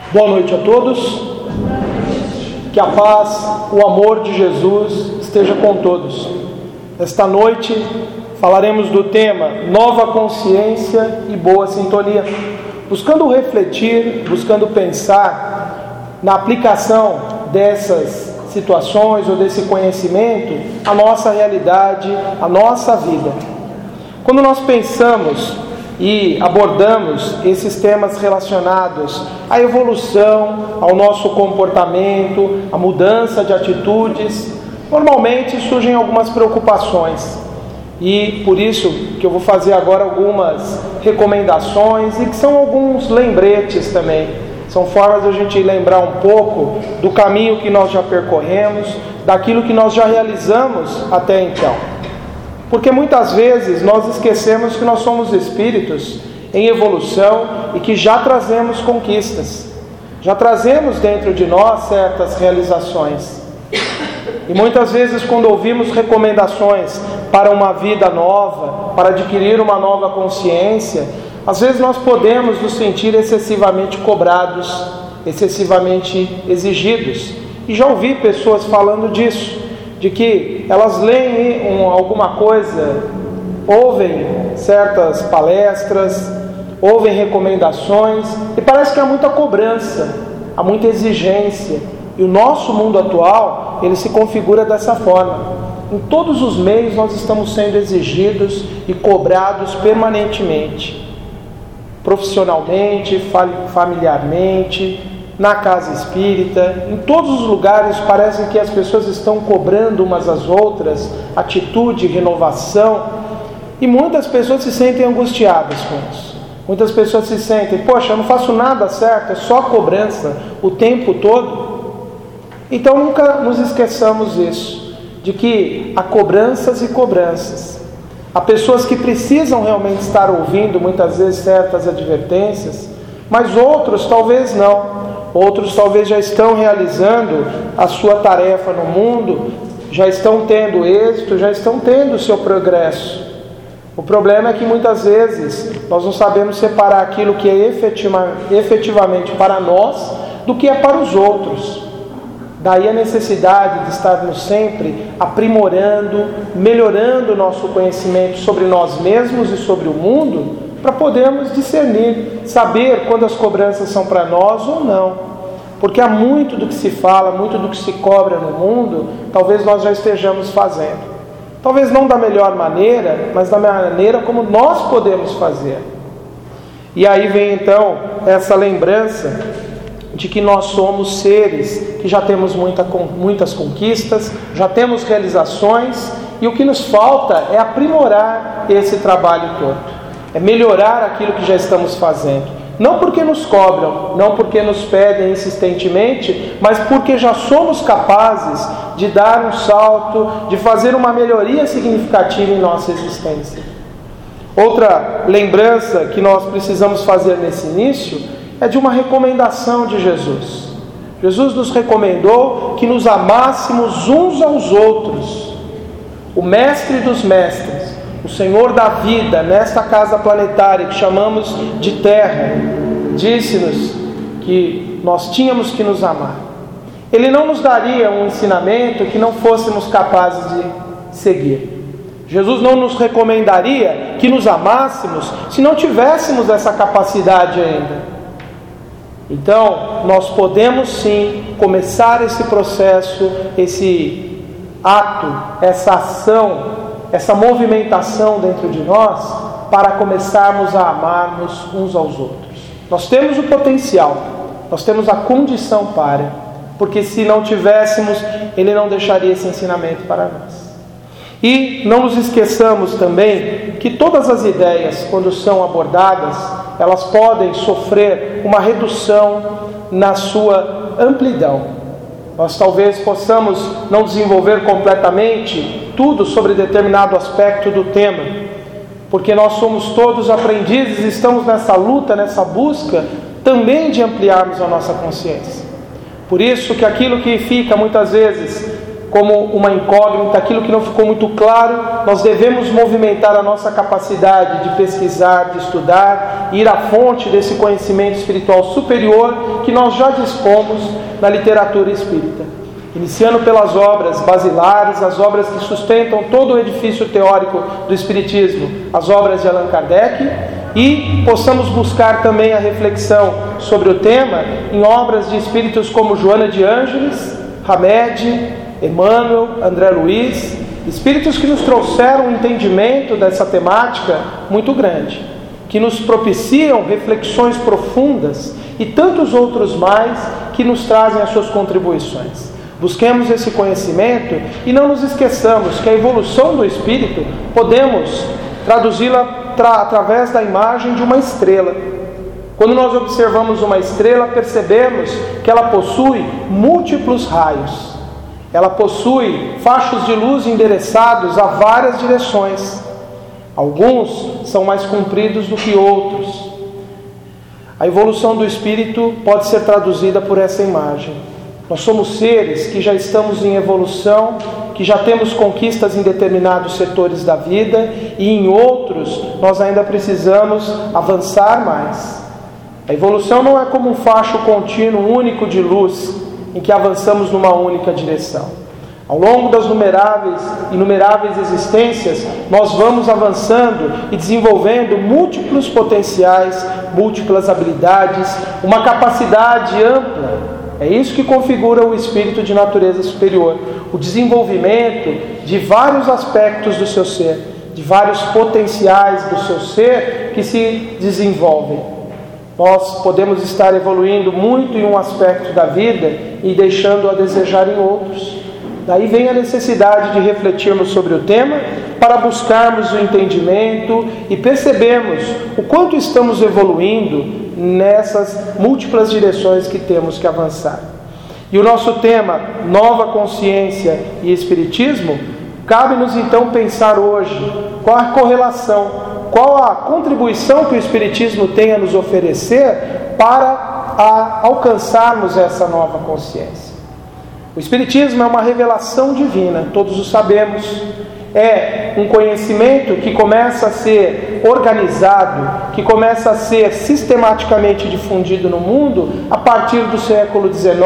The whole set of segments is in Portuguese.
Boa noite a todos. Que a paz, o amor de Jesus esteja com todos. Esta noite falaremos do tema Nova Consciência e Boa Sintonia, buscando refletir, buscando pensar na aplicação dessas situações ou desse conhecimento à nossa realidade, à nossa vida. Quando nós pensamos e abordamos esses temas relacionados à evolução, ao nosso comportamento, à mudança de atitudes, normalmente surgem algumas preocupações. E por isso que eu vou fazer agora algumas recomendações e que são alguns lembretes também. São formas de a gente lembrar um pouco do caminho que nós já percorremos, daquilo que nós já realizamos até então. Porque muitas vezes nós esquecemos que nós somos espíritos em evolução e que já trazemos conquistas, já trazemos dentro de nós certas realizações. E muitas vezes quando ouvimos recomendações para uma vida nova, para adquirir uma nova consciência, às vezes nós podemos nos sentir excessivamente cobrados, excessivamente exigidos. E já ouvi pessoas falando disso, de que elas leem alguma coisa, ouvem certas palestras, ouvem recomendações, e parece que há muita cobrança, há muita exigência. E o nosso mundo atual, ele se configura dessa forma. Em todos os meios nós estamos sendo exigidos e cobrados permanentemente. Profissionalmente, familiarmente, na casa espírita, em todos os lugares parece que as pessoas estão cobrando umas às outras atitude, renovação, e muitas pessoas se sentem angustiadas com isso. Muitas pessoas se sentem, poxa, eu não faço nada certo, é só cobrança o tempo todo. Então nunca nos esqueçamos disso, de que há cobranças e cobranças. Há pessoas que precisam realmente estar ouvindo muitas vezes certas advertências, mas outros talvez não. Outros talvez já estão realizando a sua tarefa no mundo, já estão tendo êxito, já estão tendo o seu progresso. O problema é que muitas vezes nós não sabemos separar aquilo que é efetivamente para nós do que é para os outros. Daí a necessidade de estarmos sempre aprimorando, melhorando o nosso conhecimento sobre nós mesmos e sobre o mundo, para podermos discernir, saber quando as cobranças são para nós ou não. Porque há muito do que se fala, muito do que se cobra no mundo, talvez nós já estejamos fazendo. Talvez não da melhor maneira, mas da maneira como nós podemos fazer. E aí vem então essa lembrança de que nós somos seres que já temos muitas conquistas, já temos realizações, e o que nos falta é aprimorar esse trabalho todo. É melhorar aquilo que já estamos fazendo. Não porque nos cobram, não porque nos pedem insistentemente, mas porque já somos capazes de dar um salto, de fazer uma melhoria significativa em nossa existência. Outra lembrança que nós precisamos fazer nesse início é de uma recomendação de Jesus. Jesus nos recomendou que nos amássemos uns aos outros. O Mestre dos Mestres, o Senhor da vida, nesta casa planetária que chamamos de Terra, disse-nos que nós tínhamos que nos amar. Ele não nos daria um ensinamento que não fôssemos capazes de seguir. Jesus não nos recomendaria que nos amássemos se não tivéssemos essa capacidade ainda. Então, nós podemos sim começar esse processo, esse ato, essa ação, essa movimentação dentro de nós para começarmos a amarmos uns aos outros. Nós temos o potencial, nós temos a condição para, porque se não tivéssemos, Ele não deixaria esse ensinamento para nós. E não nos esqueçamos também que todas as ideias, quando são abordadas, elas podem sofrer uma redução na sua amplidão. Nós talvez possamos não desenvolver completamente tudo sobre determinado aspecto do tema, porque nós somos todos aprendizes e estamos nessa luta, nessa busca também de ampliarmos a nossa consciência. Por isso que aquilo que fica muitas vezes como uma incógnita, aquilo que não ficou muito claro, nós devemos movimentar a nossa capacidade de pesquisar, de estudar, ir à fonte desse conhecimento espiritual superior que nós já dispomos na literatura espírita. Iniciando pelas obras basilares, as obras que sustentam todo o edifício teórico do Espiritismo, as obras de Allan Kardec, e possamos buscar também a reflexão sobre o tema em obras de espíritos como Joana de Ângeles, Hamed, Emmanuel, André Luiz, espíritos que nos trouxeram um entendimento dessa temática muito grande, que nos propiciam reflexões profundas e tantos outros mais que nos trazem as suas contribuições. Busquemos esse conhecimento e não nos esqueçamos que a evolução do espírito podemos traduzi-la através da imagem de uma estrela. Quando nós observamos uma estrela, percebemos que ela possui múltiplos raios. Ela possui fachos de luz endereçados a várias direções. Alguns são mais compridos do que outros. A evolução do espírito pode ser traduzida por essa imagem. Nós somos seres que já estamos em evolução, que já temos conquistas em determinados setores da vida e em outros nós ainda precisamos avançar mais. A evolução não é como um facho contínuo único de luz em que avançamos numa única direção. Ao longo das inumeráveis existências, nós vamos avançando e desenvolvendo múltiplos potenciais, múltiplas habilidades, uma capacidade ampla. É isso que configura o espírito de natureza superior, o desenvolvimento de vários aspectos do seu ser, de vários potenciais do seu ser que se desenvolvem. Nós podemos estar evoluindo muito em um aspecto da vida e deixando a desejar em outros. Daí vem a necessidade de refletirmos sobre o tema para buscarmos o entendimento e percebermos o quanto estamos evoluindo nessas múltiplas direções que temos que avançar. E o nosso tema, Nova Consciência e Espiritismo, cabe-nos então pensar hoje qual a correlação, qual a contribuição que o Espiritismo tem a nos oferecer para alcançarmos essa nova consciência. O Espiritismo é uma revelação divina, todos o sabemos. É um conhecimento que começa a ser organizado, que começa a ser sistematicamente difundido no mundo a partir do século XIX,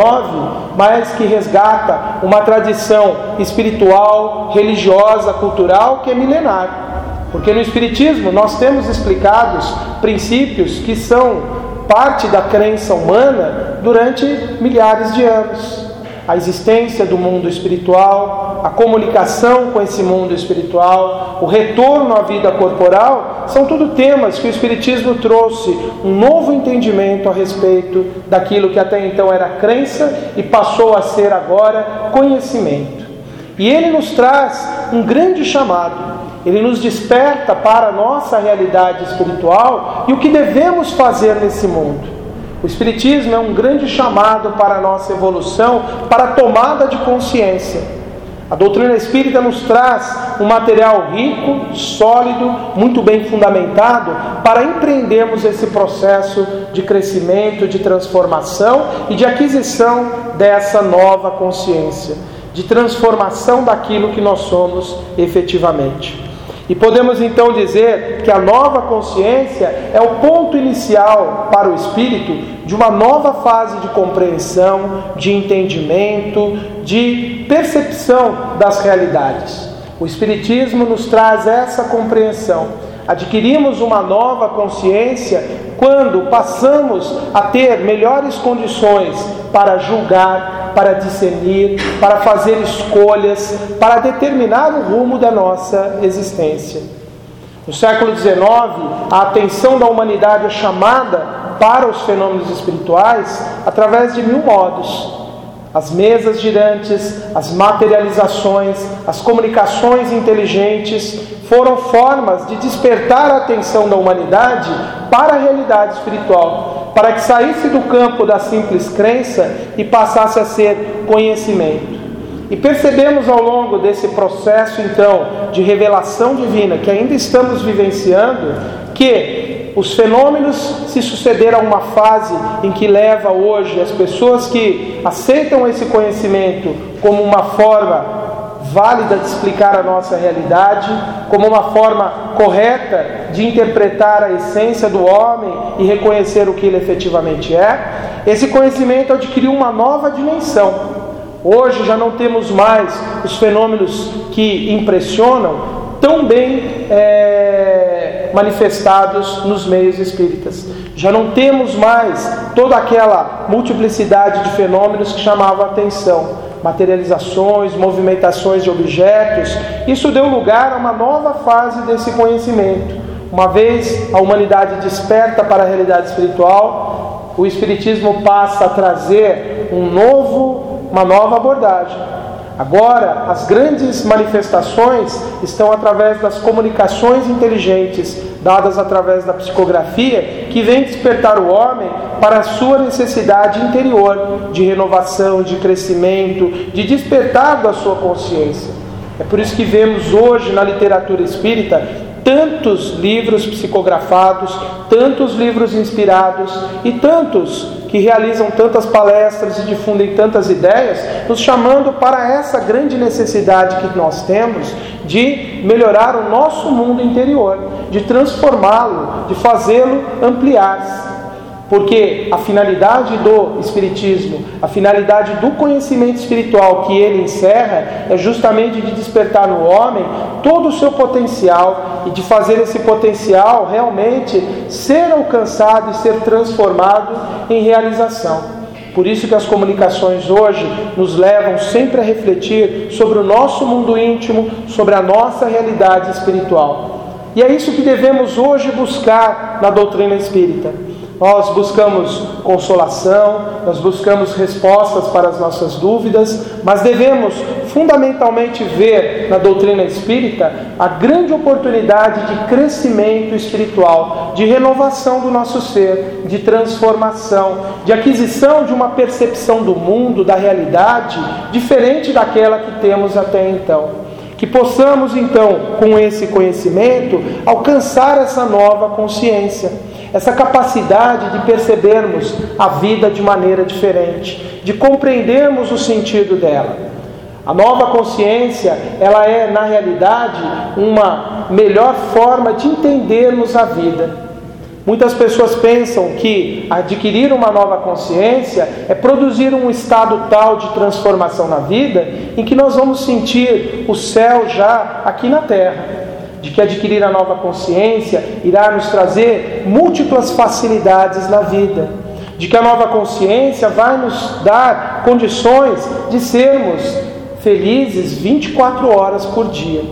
mas que resgata uma tradição espiritual, religiosa, cultural que é milenar. Porque no Espiritismo nós temos explicados princípios que são parte da crença humana durante milhares de anos. A existência do mundo espiritual, a comunicação com esse mundo espiritual, o retorno à vida corporal, são tudo temas que o Espiritismo trouxe um novo entendimento a respeito daquilo que até então era crença e passou a ser agora conhecimento. E ele nos traz um grande chamado, ele nos desperta para a nossa realidade espiritual e o que devemos fazer nesse mundo. O Espiritismo é um grande chamado para a nossa evolução, para a tomada de consciência. A doutrina espírita nos traz um material rico, sólido, muito bem fundamentado, para empreendermos esse processo de crescimento, de transformação e de aquisição dessa nova consciência, de transformação daquilo que nós somos efetivamente. E podemos então dizer que a nova consciência é o ponto inicial para o espírito de uma nova fase de compreensão, de entendimento, de percepção das realidades. O Espiritismo nos traz essa compreensão. Adquirimos uma nova consciência quando passamos a ter melhores condições para julgar, para discernir, para fazer escolhas, para determinar o rumo da nossa existência. No século XIX, a atenção da humanidade é chamada para os fenômenos espirituais através de 1000 modos. As mesas girantes, as materializações, as comunicações inteligentes foram formas de despertar a atenção da humanidade para a realidade espiritual, para que saísse do campo da simples crença e passasse a ser conhecimento. E percebemos ao longo desse processo, então, de revelação divina que ainda estamos vivenciando, que os fenômenos se sucederam a uma fase em que leva hoje as pessoas que aceitam esse conhecimento como uma forma válida de explicar a nossa realidade, como uma forma correta de interpretar a essência do homem e reconhecer o que ele efetivamente é. Esse conhecimento adquiriu uma nova dimensão. Hoje já não temos mais os fenômenos que impressionam tão bem manifestados nos meios espíritas. Já não temos mais toda aquela multiplicidade de fenômenos que chamavam a atenção. Materializações, movimentações de objetos. Isso deu lugar a uma nova fase desse conhecimento. Uma vez a humanidade desperta para a realidade espiritual, o Espiritismo passa a trazer uma nova abordagem. Agora, as grandes manifestações estão através das comunicações inteligentes, dadas através da psicografia, que vem despertar o homem para a sua necessidade interior, de renovação, de crescimento, de despertar da sua consciência. É por isso que vemos hoje na literatura espírita tantos livros psicografados, tantos livros inspirados e tantos que realizam tantas palestras e difundem tantas ideias, nos chamando para essa grande necessidade que nós temos de melhorar o nosso mundo interior, de transformá-lo, de fazê-lo ampliar-se. Porque a finalidade do Espiritismo, a finalidade do conhecimento espiritual que ele encerra é justamente de despertar no homem todo o seu potencial e de fazer esse potencial realmente ser alcançado e ser transformado em realização. Por isso que as comunicações hoje nos levam sempre a refletir sobre o nosso mundo íntimo, sobre a nossa realidade espiritual. E é isso que devemos hoje buscar na doutrina espírita. Nós buscamos consolação, nós buscamos respostas para as nossas dúvidas, mas devemos fundamentalmente ver na doutrina espírita a grande oportunidade de crescimento espiritual, de renovação do nosso ser, de transformação, de aquisição de uma percepção do mundo, da realidade, diferente daquela que temos até então. Que possamos então, com esse conhecimento, alcançar essa nova consciência, essa capacidade de percebermos a vida de maneira diferente, de compreendermos o sentido dela. A nova consciência, ela é, na realidade, uma melhor forma de entendermos a vida. Muitas pessoas pensam que adquirir uma nova consciência é produzir um estado tal de transformação na vida em que nós vamos sentir o céu já aqui na terra. De que adquirir a nova consciência irá nos trazer múltiplas facilidades na vida. De que a nova consciência vai nos dar condições de sermos felizes 24 horas por dia.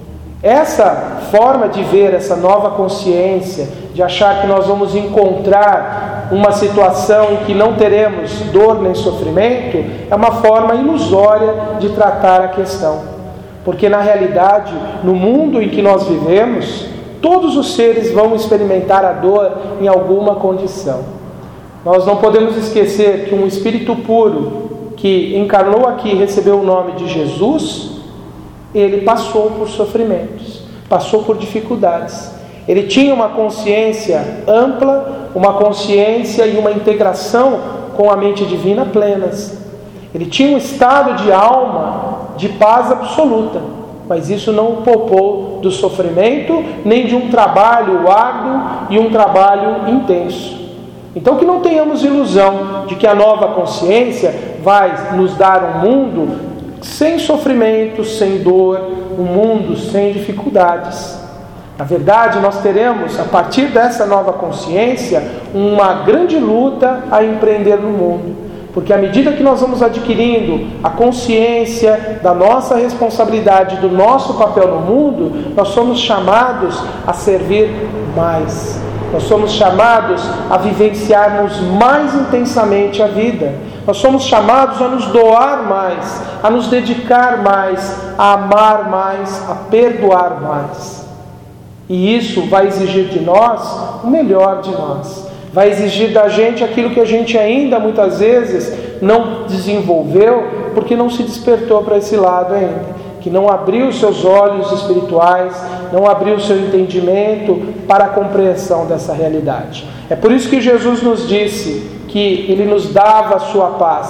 Essa forma de ver essa nova consciência, de achar que nós vamos encontrar uma situação em que não teremos dor nem sofrimento, é uma forma ilusória de tratar a questão. Porque na realidade, no mundo em que nós vivemos, todos os seres vão experimentar a dor em alguma condição. Nós não podemos esquecer que um espírito puro que encarnou aqui e recebeu o nome de Jesus, ele passou por sofrimentos, passou por dificuldades. Ele tinha uma consciência ampla, uma consciência e uma integração com a mente divina plenas. Ele tinha um estado de alma de paz absoluta, mas isso não o poupou do sofrimento, nem de um trabalho árduo e um trabalho intenso. Então que não tenhamos ilusão de que a nova consciência vai nos dar um mundo sem sofrimento, sem dor, um mundo sem dificuldades. Na verdade, nós teremos, a partir dessa nova consciência, uma grande luta a empreender no mundo. Porque à medida que nós vamos adquirindo a consciência da nossa responsabilidade, do nosso papel no mundo, nós somos chamados a servir mais. Nós somos chamados a vivenciarmos mais intensamente a vida. Nós somos chamados a nos doar mais, a nos dedicar mais, a amar mais, a perdoar mais. E isso vai exigir de nós o melhor de nós. Vai exigir da gente aquilo que a gente ainda muitas vezes não desenvolveu, porque não se despertou para esse lado ainda. Que não abriu os seus olhos espirituais, não abriu o seu entendimento para a compreensão dessa realidade. É por isso que Jesus nos disse que Ele nos dava a sua paz.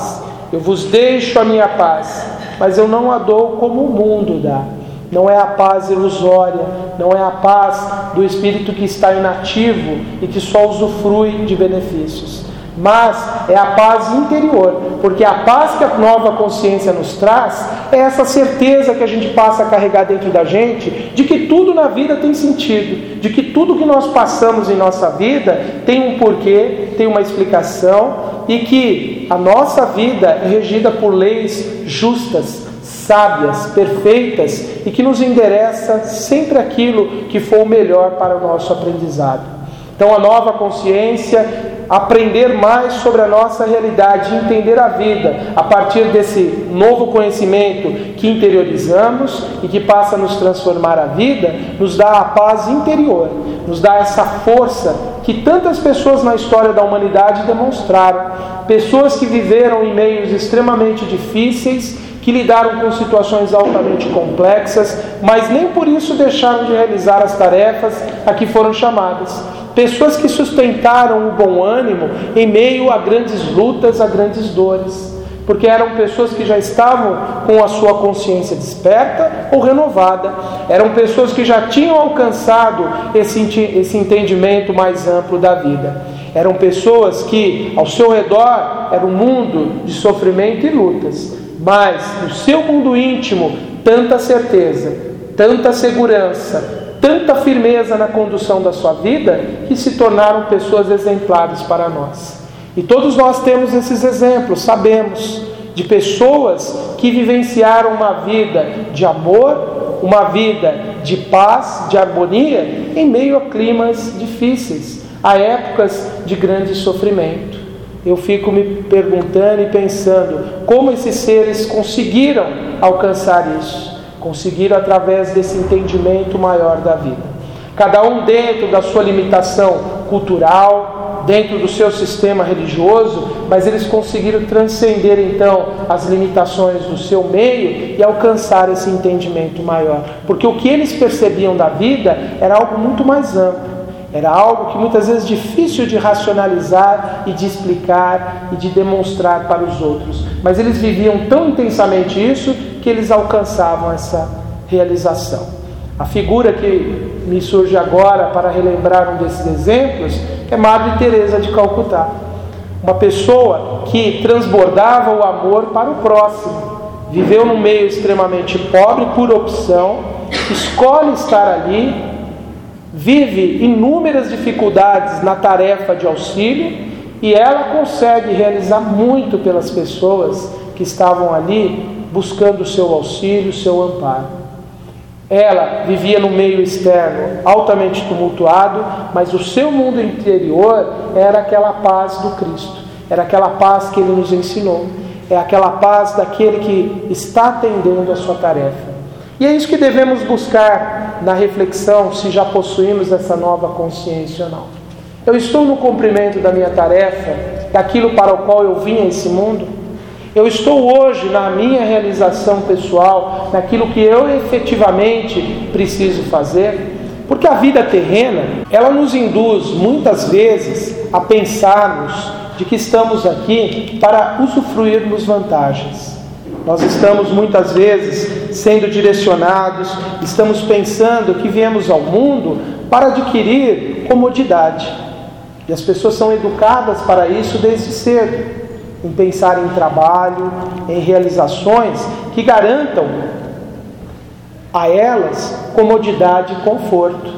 Eu vos deixo a minha paz, mas eu não a dou como o mundo dá. Não é a paz ilusória, não é a paz do espírito que está inativo e que só usufrui de benefícios, mas é a paz interior, porque a paz que a nova consciência nos traz é essa certeza que a gente passa a carregar dentro da gente, de que tudo na vida tem sentido, de que tudo que nós passamos em nossa vida tem um porquê, tem uma explicação, e que a nossa vida é regida por leis justas, sábias, perfeitas, e que nos endereça sempre aquilo que for o melhor para o nosso aprendizado. Então a nova consciência, aprender mais sobre a nossa realidade, entender a vida a partir desse novo conhecimento que interiorizamos e que passa a nos transformar a vida, nos dá a paz interior, nos dá essa força que tantas pessoas na história da humanidade demonstraram. Pessoas que viveram em meios extremamente difíceis, que lidaram com situações altamente complexas, mas nem por isso deixaram de realizar as tarefas a que foram chamadas. Pessoas que sustentaram o bom ânimo em meio a grandes lutas, a grandes dores, porque eram pessoas que já estavam com a sua consciência desperta ou renovada, eram pessoas que já tinham alcançado esse entendimento mais amplo da vida. Eram pessoas que ao seu redor era um mundo de sofrimento e lutas, mas no seu mundo íntimo, tanta certeza, tanta segurança, tanta firmeza na condução da sua vida, que se tornaram pessoas exemplares para nós. E todos nós temos esses exemplos, sabemos, de pessoas que vivenciaram uma vida de amor, uma vida de paz, de harmonia, em meio a climas difíceis, a épocas de grande sofrimento. Eu fico me perguntando e pensando como esses seres conseguiram alcançar isso. Conseguiram através desse entendimento maior da vida. Cada um dentro da sua limitação cultural, dentro do seu sistema religioso, mas eles conseguiram transcender então as limitações do seu meio e alcançar esse entendimento maior. Porque o que eles percebiam da vida era algo muito mais amplo. Era algo que muitas vezes é difícil de racionalizar e de explicar e de demonstrar para os outros. Mas eles viviam tão intensamente isso que eles alcançavam essa realização. A figura que me surge agora para relembrar um desses exemplos é Madre Teresa de Calcutá. Uma pessoa que transbordava o amor para o próximo. Viveu num meio extremamente pobre por opção, escolhe estar ali, vive inúmeras dificuldades na tarefa de auxílio e ela consegue realizar muito pelas pessoas que estavam ali buscando o seu auxílio, o seu amparo. Ela vivia no meio externo altamente tumultuado, mas o seu mundo interior era aquela paz do Cristo, era aquela paz que Ele nos ensinou, é aquela paz daquele que está atendendo a sua tarefa. E é isso que devemos buscar na reflexão, se já possuímos essa nova consciência ou não. Eu estou no cumprimento da minha tarefa, daquilo para o qual eu vim a esse mundo? Eu estou hoje na minha realização pessoal, naquilo que eu efetivamente preciso fazer? Porque a vida terrena, ela nos induz muitas vezes a pensarmos de que estamos aqui para usufruirmos vantagens. Nós estamos muitas vezes sendo direcionados, estamos pensando que viemos ao mundo para adquirir comodidade. E as pessoas são educadas para isso desde cedo, em pensar em trabalho, em realizações que garantam a elas comodidade e conforto.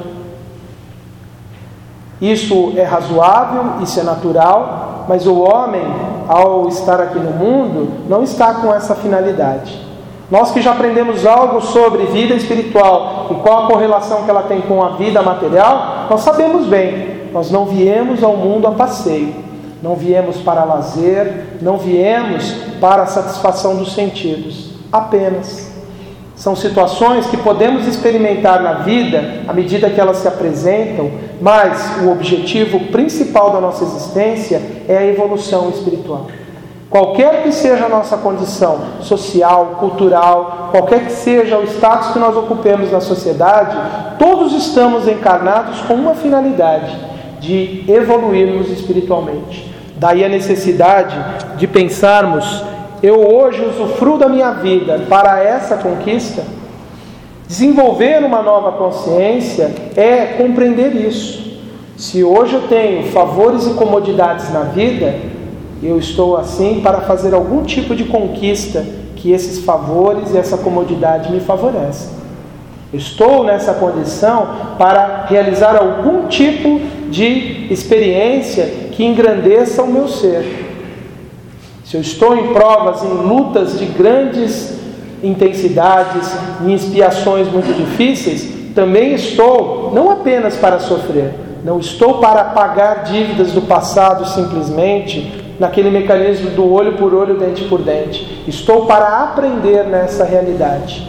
Isso é razoável, isso é natural, mas o homem, ao estar aqui no mundo, não está com essa finalidade. Nós que já aprendemos algo sobre vida espiritual e qual a correlação que ela tem com a vida material, nós sabemos bem, nós não viemos ao mundo a passeio, não viemos para lazer, não viemos para a satisfação dos sentidos, apenas. São situações que podemos experimentar na vida à medida que elas se apresentam, mas o objetivo principal da nossa existência é a evolução espiritual. Qualquer que seja a nossa condição social, cultural, qualquer que seja o status que nós ocupemos na sociedade, todos estamos encarnados com uma finalidade, de evoluirmos espiritualmente. Daí a necessidade de pensarmos eu hoje usufruo da minha vida para essa conquista? Desenvolver uma nova consciência é compreender isso. Se hoje eu tenho favores e comodidades na vida, eu estou assim para fazer algum tipo de conquista que esses favores e essa comodidade me favorecem. Eu estou nessa condição para realizar algum tipo de experiência que engrandeça o meu ser. Se eu estou em provas, em lutas de grandes intensidades, em expiações muito difíceis, também estou não apenas para sofrer, não estou para pagar dívidas do passado simplesmente, naquele mecanismo do olho por olho, dente por dente. Estou para aprender nessa realidade.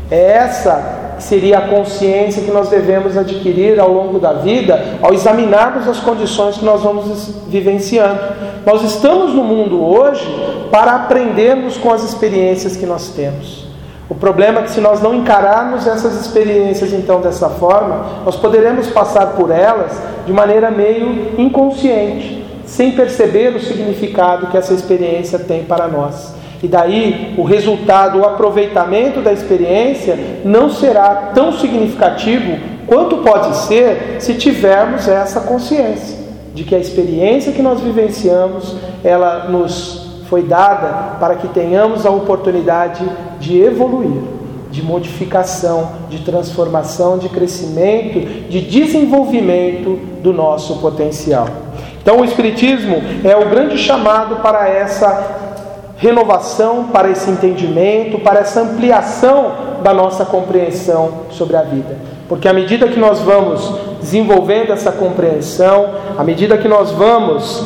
Essa seria a consciência que nós devemos adquirir ao longo da vida, ao examinarmos as condições que nós vamos vivenciando. Nós estamos no mundo hoje para aprendermos com as experiências que nós temos. O problema é que se nós não encararmos essas experiências então dessa forma, nós poderemos passar por elas de maneira meio inconsciente, sem perceber o significado que essa experiência tem para nós. E daí o resultado, o aproveitamento da experiência não será tão significativo quanto pode ser se tivermos essa consciência de que a experiência que nós vivenciamos, ela nos foi dada para que tenhamos a oportunidade de evoluir, de modificação, de transformação, de crescimento, de desenvolvimento do nosso potencial. Então o Espiritismo é o grande chamado para essa renovação, para esse entendimento, para essa ampliação da nossa compreensão sobre a vida. Porque à medida que nós vamos desenvolvendo essa compreensão, à medida que nós vamos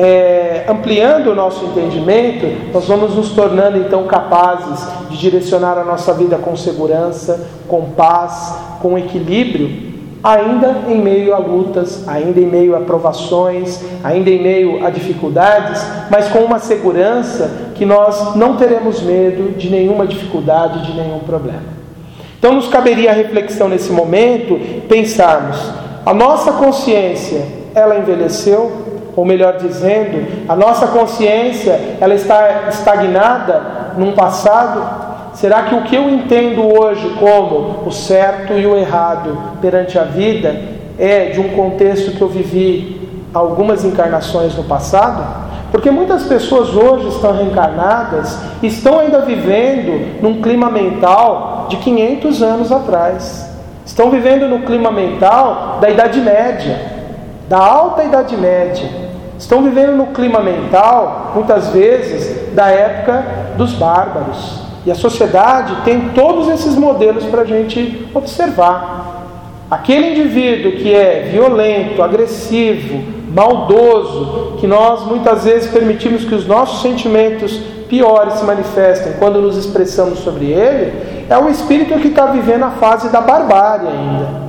ampliando o nosso entendimento, nós vamos nos tornando então capazes de direcionar a nossa vida com segurança, com paz, com equilíbrio, ainda em meio a lutas, ainda em meio a provações, ainda em meio a dificuldades, mas com uma segurança que nós não teremos medo de nenhuma dificuldade, de nenhum problema. Então nos caberia a reflexão nesse momento, pensarmos, a nossa consciência, ela envelheceu? Ou melhor dizendo, a nossa consciência, ela está estagnada num passado? Será que o que eu entendo hoje como o certo e o errado perante a vida é de um contexto que eu vivi algumas encarnações no passado? Porque muitas pessoas hoje estão reencarnadas e estão ainda vivendo num clima mental de 500 anos atrás. Estão vivendo no clima mental da Idade Média, da Alta Idade Média. Estão vivendo no clima mental, muitas vezes, da época dos bárbaros. E a sociedade tem todos esses modelos para a gente observar. Aquele indivíduo que é violento, agressivo, maldoso, que nós muitas vezes permitimos que os nossos sentimentos piores se manifestem quando nos expressamos sobre ele, é o espírito que está vivendo a fase da barbárie ainda.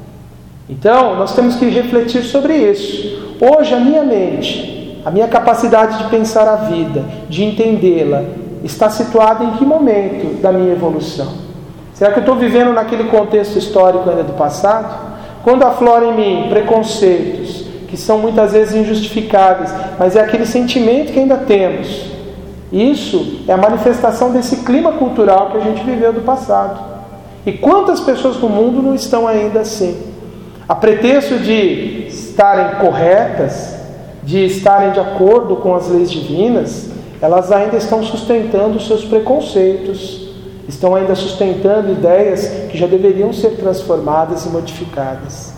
Então, nós temos que refletir sobre isso. Hoje, a minha mente, a minha capacidade de pensar a vida, de entendê-la, está situada em que momento da minha evolução? Será que eu estou vivendo naquele contexto histórico ainda do passado? Quando afloram em mim preconceitos, que são muitas vezes injustificáveis, mas é aquele sentimento que ainda temos. Isso é a manifestação desse clima cultural que a gente viveu do passado. E quantas pessoas no mundo não estão ainda assim? A pretexto de estarem corretas, de estarem de acordo com as leis divinas, elas ainda estão sustentando os seus preconceitos, estão ainda sustentando ideias que já deveriam ser transformadas e modificadas.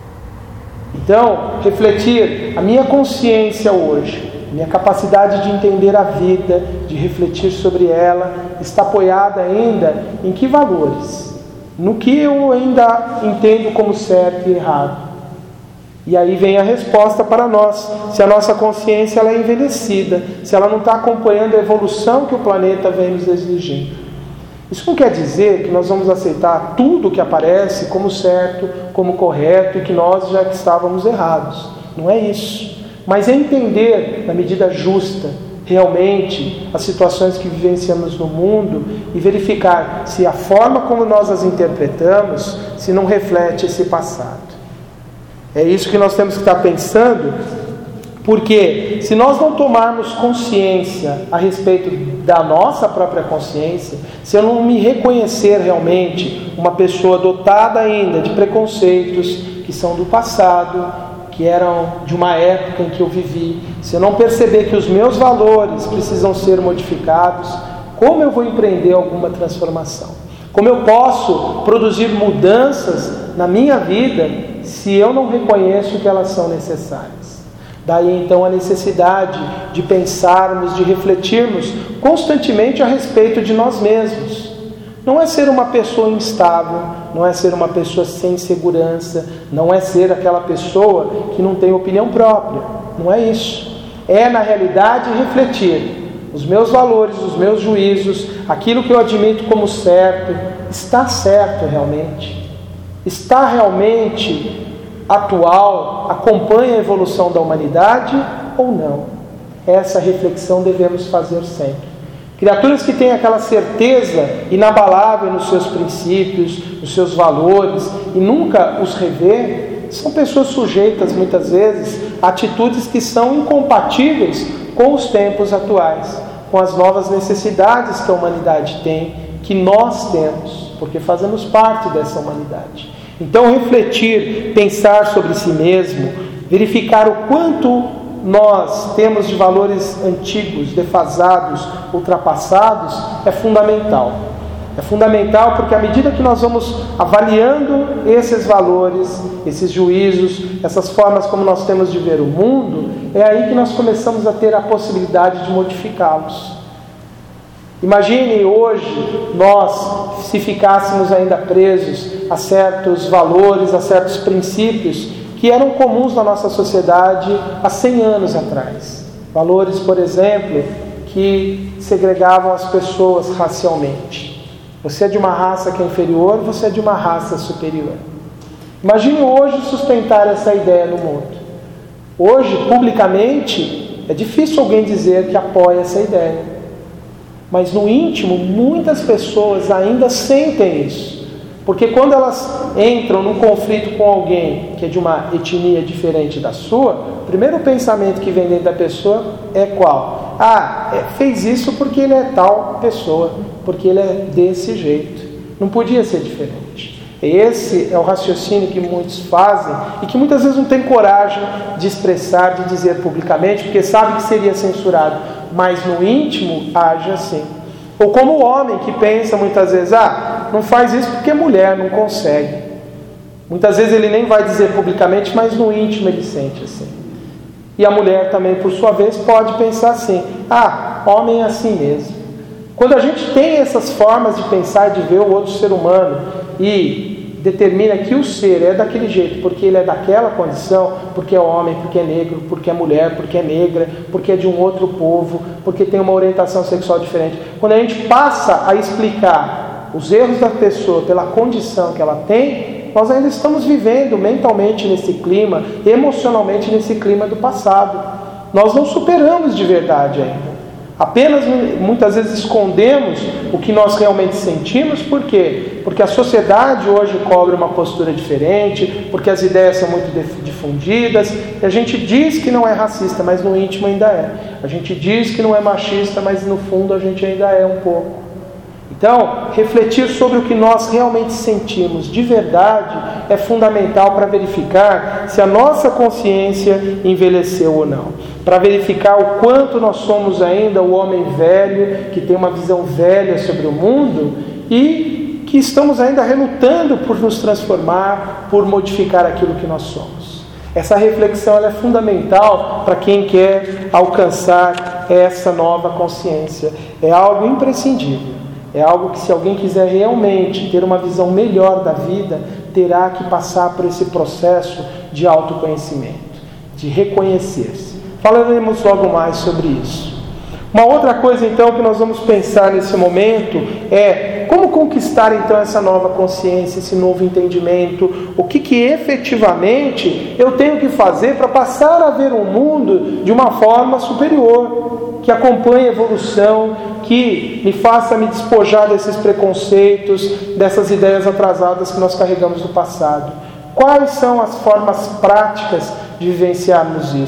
Então, refletir, a minha consciência hoje, a minha capacidade de entender a vida, de refletir sobre ela, está apoiada ainda em que valores? No que eu ainda entendo como certo e errado? E aí vem a resposta para nós. Se a nossa consciência ela é envelhecida, se ela não está acompanhando a evolução que o planeta vem nos exigindo. Isso não quer dizer que nós vamos aceitar tudo que aparece como certo, como correto e que nós já estávamos errados. Não é isso. Mas é entender, na medida justa, realmente as situações que vivenciamos no mundo e verificar se a forma como nós as interpretamos, se não reflete esse passado. É isso que nós temos que estar pensando Porque se nós não tomarmos consciência a respeito da nossa própria consciência, se eu não me reconhecer realmente uma pessoa dotada ainda de preconceitos que são do passado, que eram de uma época em que eu vivi, se eu não perceber que os meus valores precisam ser modificados, como eu vou empreender alguma transformação? Como eu posso produzir mudanças na minha vida se eu não reconheço que elas são necessárias? Daí então a necessidade de pensarmos, de refletirmos constantemente a respeito de nós mesmos. Não é ser uma pessoa instável, não é ser uma pessoa sem segurança, não é ser aquela pessoa que não tem opinião própria. Não é isso. É, na realidade, refletir os meus valores, os meus juízos, aquilo que eu admito como certo, está certo realmente? Está realmente atual, acompanha a evolução da humanidade ou não? Essa reflexão devemos fazer sempre. Criaturas que têm aquela certeza inabalável nos seus princípios, nos seus valores e nunca os revê, são pessoas sujeitas muitas vezes a atitudes que são incompatíveis com os tempos atuais, com as novas necessidades que a humanidade tem, que nós temos, porque fazemos parte dessa humanidade. Então refletir, pensar sobre si mesmo, verificar o quanto nós temos de valores antigos, defasados, ultrapassados, é fundamental. É fundamental porque à medida que nós vamos avaliando esses valores, esses juízos, essas formas como nós temos de ver o mundo, é aí que nós começamos a ter a possibilidade de modificá-los. Imagine hoje nós, se ficássemos ainda presos a certos valores, a certos princípios que eram comuns na nossa sociedade há 100 anos atrás. Valores, por exemplo, que segregavam as pessoas racialmente. Você é de uma raça que é inferior, você é de uma raça superior. Imagine hoje sustentar essa ideia no mundo. Hoje, publicamente, é difícil alguém dizer que apoia essa ideia. Mas no íntimo, muitas pessoas ainda sentem isso. Porque quando elas entram num conflito com alguém que é de uma etnia diferente da sua, o primeiro pensamento que vem dentro da pessoa é qual? Fez isso porque ele é tal pessoa, porque ele é desse jeito. Não podia ser diferente. Esse é o raciocínio que muitos fazem e que muitas vezes não tem coragem de expressar, de dizer publicamente, porque sabe que seria censurado. Mas no íntimo age assim. Ou como o homem que pensa muitas vezes, não faz isso porque mulher não consegue. Muitas vezes ele nem vai dizer publicamente, mas no íntimo ele sente assim. E a mulher também, por sua vez, pode pensar assim, homem é assim mesmo. Quando a gente tem essas formas de pensar, de ver o outro ser humano e determina que o ser é daquele jeito, porque ele é daquela condição, porque é homem, porque é negro, porque é mulher, porque é negra, porque é de um outro povo, porque tem uma orientação sexual diferente. Quando a gente passa a explicar os erros da pessoa pela condição que ela tem, nós ainda estamos vivendo mentalmente nesse clima, emocionalmente nesse clima do passado. Nós não superamos de verdade ainda. Apenas muitas vezes escondemos o que nós realmente sentimos. Por quê? Porque a sociedade hoje cobra uma postura diferente, porque as ideias são muito difundidas, e a gente diz que não é racista, mas no íntimo ainda é. A gente diz que não é machista, mas no fundo a gente ainda é um pouco. Então, refletir sobre o que nós realmente sentimos de verdade é fundamental para verificar se a nossa consciência envelheceu ou não. Para verificar o quanto nós somos ainda o homem velho, que tem uma visão velha sobre o mundo e que estamos ainda relutando por nos transformar, por modificar aquilo que nós somos. Essa reflexão ela é fundamental para quem quer alcançar essa nova consciência. É algo imprescindível. É algo que, se alguém quiser realmente ter uma visão melhor da vida, terá que passar por esse processo de autoconhecimento, de reconhecer-se. Falaremos logo mais sobre isso. Uma outra coisa, então, que nós vamos pensar nesse momento é como conquistar, então, essa nova consciência, esse novo entendimento. O que efetivamente eu tenho que fazer para passar a ver o mundo de uma forma superior, que acompanhe a evolução, que me faça me despojar desses preconceitos, dessas ideias atrasadas que nós carregamos do passado. Quais são as formas práticas de vivenciarmos isso?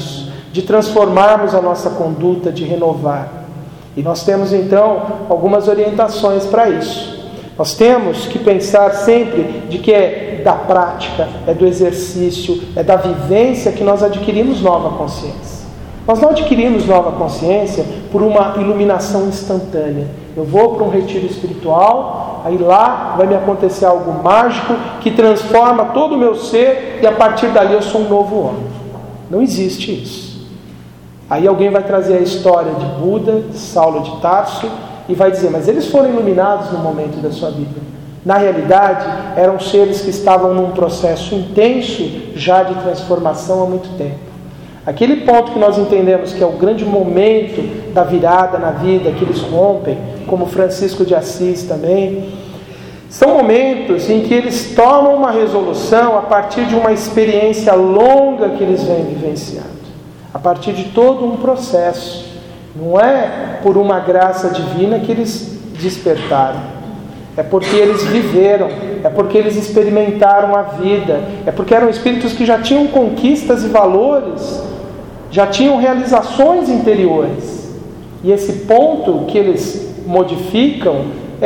de transformarmos a nossa conduta, de renovar. E nós temos então algumas orientações para isso. Nós temos que pensar sempre de que é da prática, é do exercício, é da vivência que nós adquirimos nova consciência. Nós não adquirimos nova consciência por uma iluminação instantânea. Eu vou para um retiro espiritual, aí lá vai me acontecer algo mágico que transforma todo o meu ser e a partir dali eu sou um novo homem. Não existe isso. Aí alguém vai trazer a história de Buda, de Saulo de Tarso e vai dizer, mas eles foram iluminados no momento da sua vida. Na realidade, eram seres que estavam num processo intenso já de transformação há muito tempo. Aquele ponto que nós entendemos que é o grande momento da virada na vida, que eles rompem, como Francisco de Assis também, são momentos em que eles tomam uma resolução a partir de uma experiência longa que eles vêm vivenciando, a partir de todo um processo. Não é por uma graça divina que eles despertaram, é porque eles viveram, é porque eles experimentaram a vida, é porque eram espíritos que já tinham conquistas e valores, já tinham realizações interiores. E esse ponto que eles modificam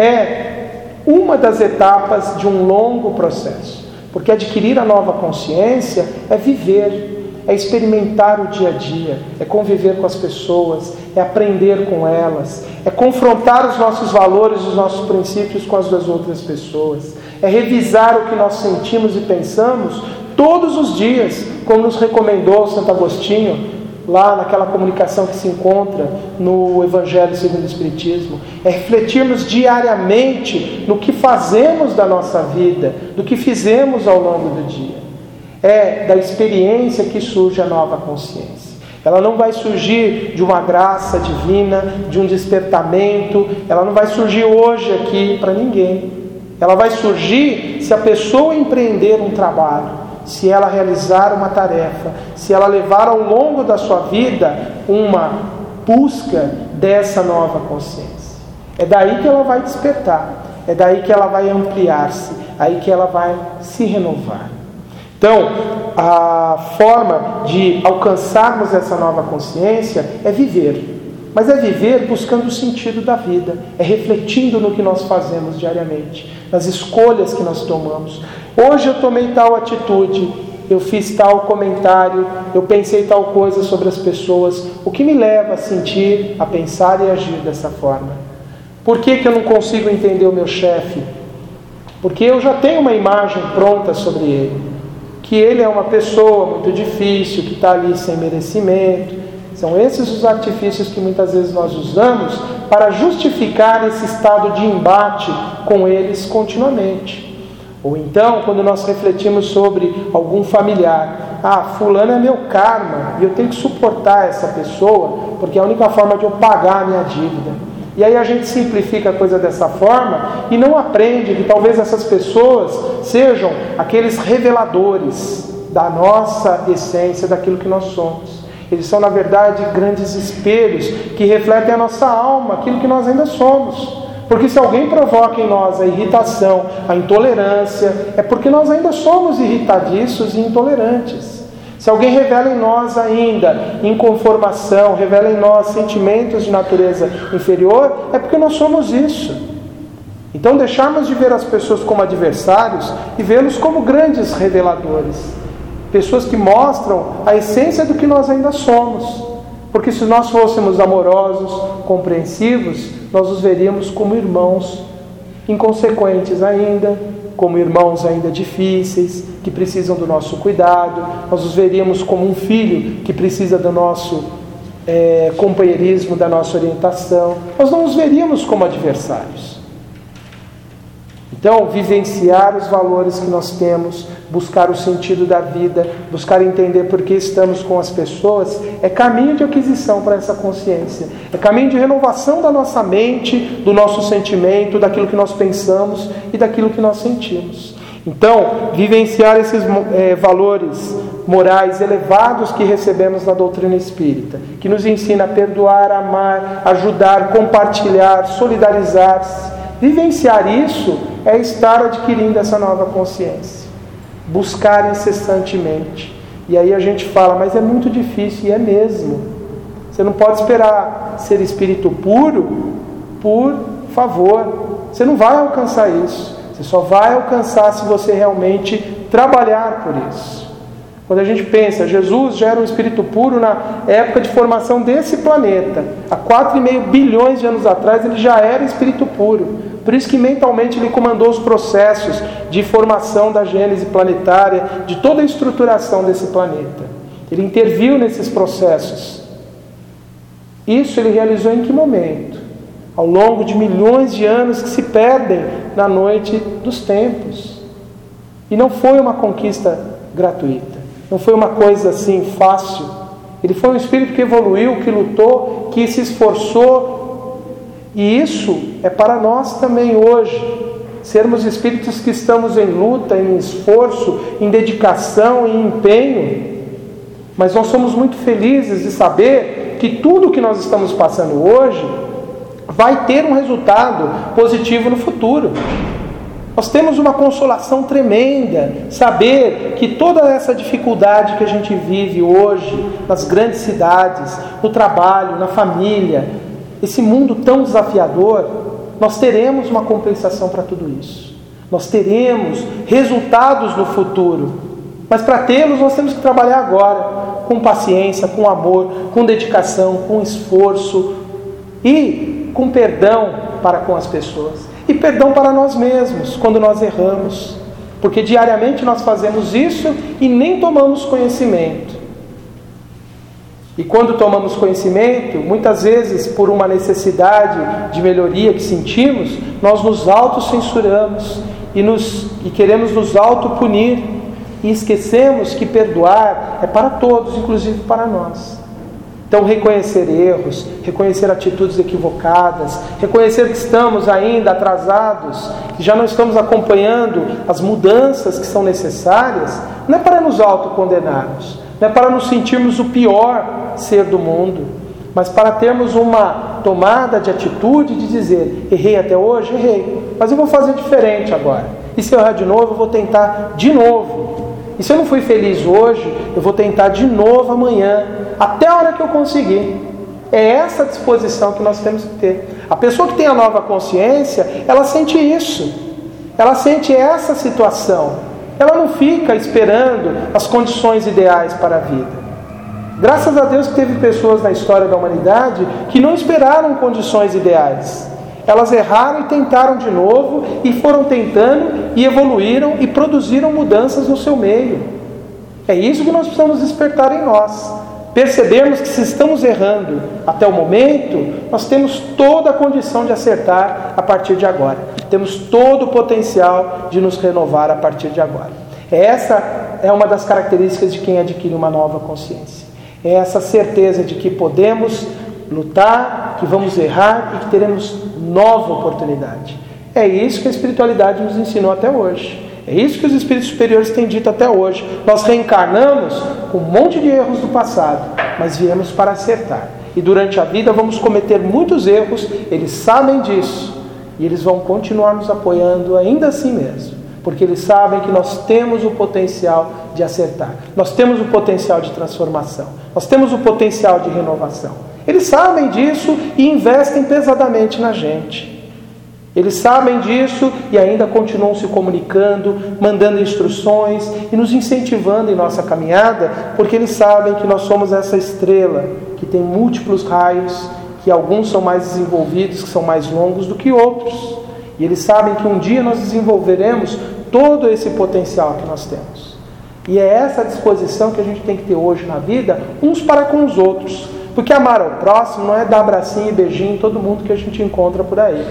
é uma das etapas de um longo processo. Porque adquirir a nova consciência é viver, é experimentar o dia a dia, é conviver com as pessoas, é aprender com elas, é confrontar os nossos valores, os nossos princípios com as das outras pessoas, é revisar o que nós sentimos e pensamos todos os dias, como nos recomendou Santo Agostinho, lá naquela comunicação que se encontra no Evangelho segundo o Espiritismo. É refletirmos diariamente no que fazemos da nossa vida, do que fizemos ao longo do dia. É da experiência que surge a nova consciência. Ela não vai surgir de uma graça divina, de um despertamento, ela não vai surgir hoje aqui para ninguém. Ela vai surgir se a pessoa empreender um trabalho, se ela realizar uma tarefa, se ela levar ao longo da sua vida uma busca dessa nova consciência. É daí que ela vai despertar, é daí que ela vai ampliar-se, aí que ela vai se renovar. Então, a forma de alcançarmos essa nova consciência é viver. Mas é viver buscando o sentido da vida, é refletindo no que nós fazemos diariamente, nas escolhas que nós tomamos. Hoje eu tomei tal atitude, eu fiz tal comentário, eu pensei tal coisa sobre as pessoas. O que me leva a sentir, a pensar e agir dessa forma? Por que eu não consigo entender o meu chefe? Porque eu já tenho uma imagem pronta sobre ele, que ele é uma pessoa muito difícil, que está ali sem merecimento. São esses os artifícios que muitas vezes nós usamos para justificar esse estado de embate com eles continuamente. Ou então, quando nós refletimos sobre algum familiar, fulano é meu karma, e eu tenho que suportar essa pessoa, porque é a única forma de eu pagar a minha dívida. E aí a gente simplifica a coisa dessa forma e não aprende que talvez essas pessoas sejam aqueles reveladores da nossa essência, daquilo que nós somos. Eles são, na verdade, grandes espelhos que refletem a nossa alma, aquilo que nós ainda somos. Porque se alguém provoca em nós a irritação, a intolerância, é porque nós ainda somos irritadiços e intolerantes. Se alguém revela em nós ainda inconformação, revela em nós sentimentos de natureza inferior, é porque nós somos isso. Então deixarmos de ver as pessoas como adversários e vê-los como grandes reveladores. Pessoas que mostram a essência do que nós ainda somos. Porque se nós fôssemos amorosos, compreensivos, nós os veríamos como irmãos inconsequentes ainda, como irmãos ainda difíceis, que precisam do nosso cuidado. Nós os veríamos como um filho que precisa do nosso companheirismo, da nossa orientação. Nós não os veríamos como adversários. Então, vivenciar os valores que nós temos, buscar o sentido da vida, buscar entender por que estamos com as pessoas, é caminho de aquisição para essa consciência. É caminho de renovação da nossa mente, do nosso sentimento, daquilo que nós pensamos e daquilo que nós sentimos. Então, vivenciar esses valores morais elevados que recebemos na doutrina espírita, que nos ensina a perdoar, amar, ajudar, compartilhar, solidarizar-se. Vivenciar isso é estar adquirindo essa nova consciência. Buscar incessantemente. E aí a gente fala, mas é muito difícil, e é mesmo. Você não pode esperar ser espírito puro, por favor. Você não vai alcançar isso. Você só vai alcançar se você realmente trabalhar por isso. Quando a gente pensa, Jesus já era um espírito puro na época de formação desse planeta. Há 4,5 bilhões de anos atrás ele já era espírito puro. Por isso que mentalmente ele comandou os processos de formação da gênese planetária, de toda a estruturação desse planeta. Ele interviu nesses processos. Isso ele realizou em que momento? Ao longo de milhões de anos que se perdem na noite dos tempos. E não foi uma conquista gratuita. Não foi uma coisa assim fácil. Ele foi um espírito que evoluiu, que lutou, que se esforçou. E isso é para nós também hoje. Sermos espíritos que estamos em luta, em esforço, em dedicação, em empenho. Mas nós somos muito felizes de saber que tudo que nós estamos passando hoje vai ter um resultado positivo no futuro. Nós temos uma consolação tremenda, saber que toda essa dificuldade que a gente vive hoje, nas grandes cidades, no trabalho, na família, esse mundo tão desafiador, nós teremos uma compensação para tudo isso. Nós teremos resultados no futuro. Mas para tê-los nós temos que trabalhar agora, com paciência, com amor, com dedicação, com esforço e com perdão para com as pessoas. E perdão para nós mesmos, quando nós erramos. Porque diariamente nós fazemos isso e nem tomamos conhecimento. E quando tomamos conhecimento, muitas vezes por uma necessidade de melhoria que sentimos, nós nos autocensuramos e queremos nos autopunir. E esquecemos que perdoar é para todos, inclusive para nós. Então, reconhecer erros, reconhecer atitudes equivocadas, reconhecer que estamos ainda atrasados, que já não estamos acompanhando as mudanças que são necessárias, não é para nos autocondenarmos, não é para nos sentirmos o pior ser do mundo, mas para termos uma tomada de atitude de dizer, errei até hoje? Errei, mas eu vou fazer diferente agora. E se eu errar de novo, eu vou tentar de novo. E se eu não fui feliz hoje, eu vou tentar de novo amanhã, até a hora que eu conseguir. É essa disposição que nós temos que ter. A pessoa que tem a nova consciência, ela sente isso. Ela sente essa situação. Ela não fica esperando as condições ideais para a vida. Graças a Deus que teve pessoas na história da humanidade que não esperaram condições ideais. Elas erraram e tentaram de novo, e foram tentando, e evoluíram, e produziram mudanças no seu meio. É isso que nós precisamos despertar em nós. Percebermos que se estamos errando até o momento, nós temos toda a condição de acertar a partir de agora. Temos todo o potencial de nos renovar a partir de agora. Essa é uma das características de quem adquire uma nova consciência. É essa certeza de que podemos lutar, que vamos errar e que teremos nova oportunidade. É isso que a espiritualidade nos ensinou até hoje. É isso que os espíritos superiores têm dito até hoje. Nós reencarnamos com um monte de erros do passado, mas viemos para acertar. E durante a vida vamos cometer muitos erros, eles sabem disso. E eles vão continuar nos apoiando ainda assim mesmo. Porque eles sabem que nós temos o potencial de acertar. Nós temos o potencial de transformação. Nós temos o potencial de renovação. Eles sabem disso e investem pesadamente na gente. Eles sabem disso e ainda continuam se comunicando, mandando instruções e nos incentivando em nossa caminhada, porque eles sabem que nós somos essa estrela que tem múltiplos raios, que alguns são mais desenvolvidos, que são mais longos do que outros. E eles sabem que um dia nós desenvolveremos todo esse potencial que nós temos. E é essa disposição que a gente tem que ter hoje na vida, uns para com os outros. Porque amar ao próximo não é dar abracinho e beijinho em todo mundo que a gente encontra por aí.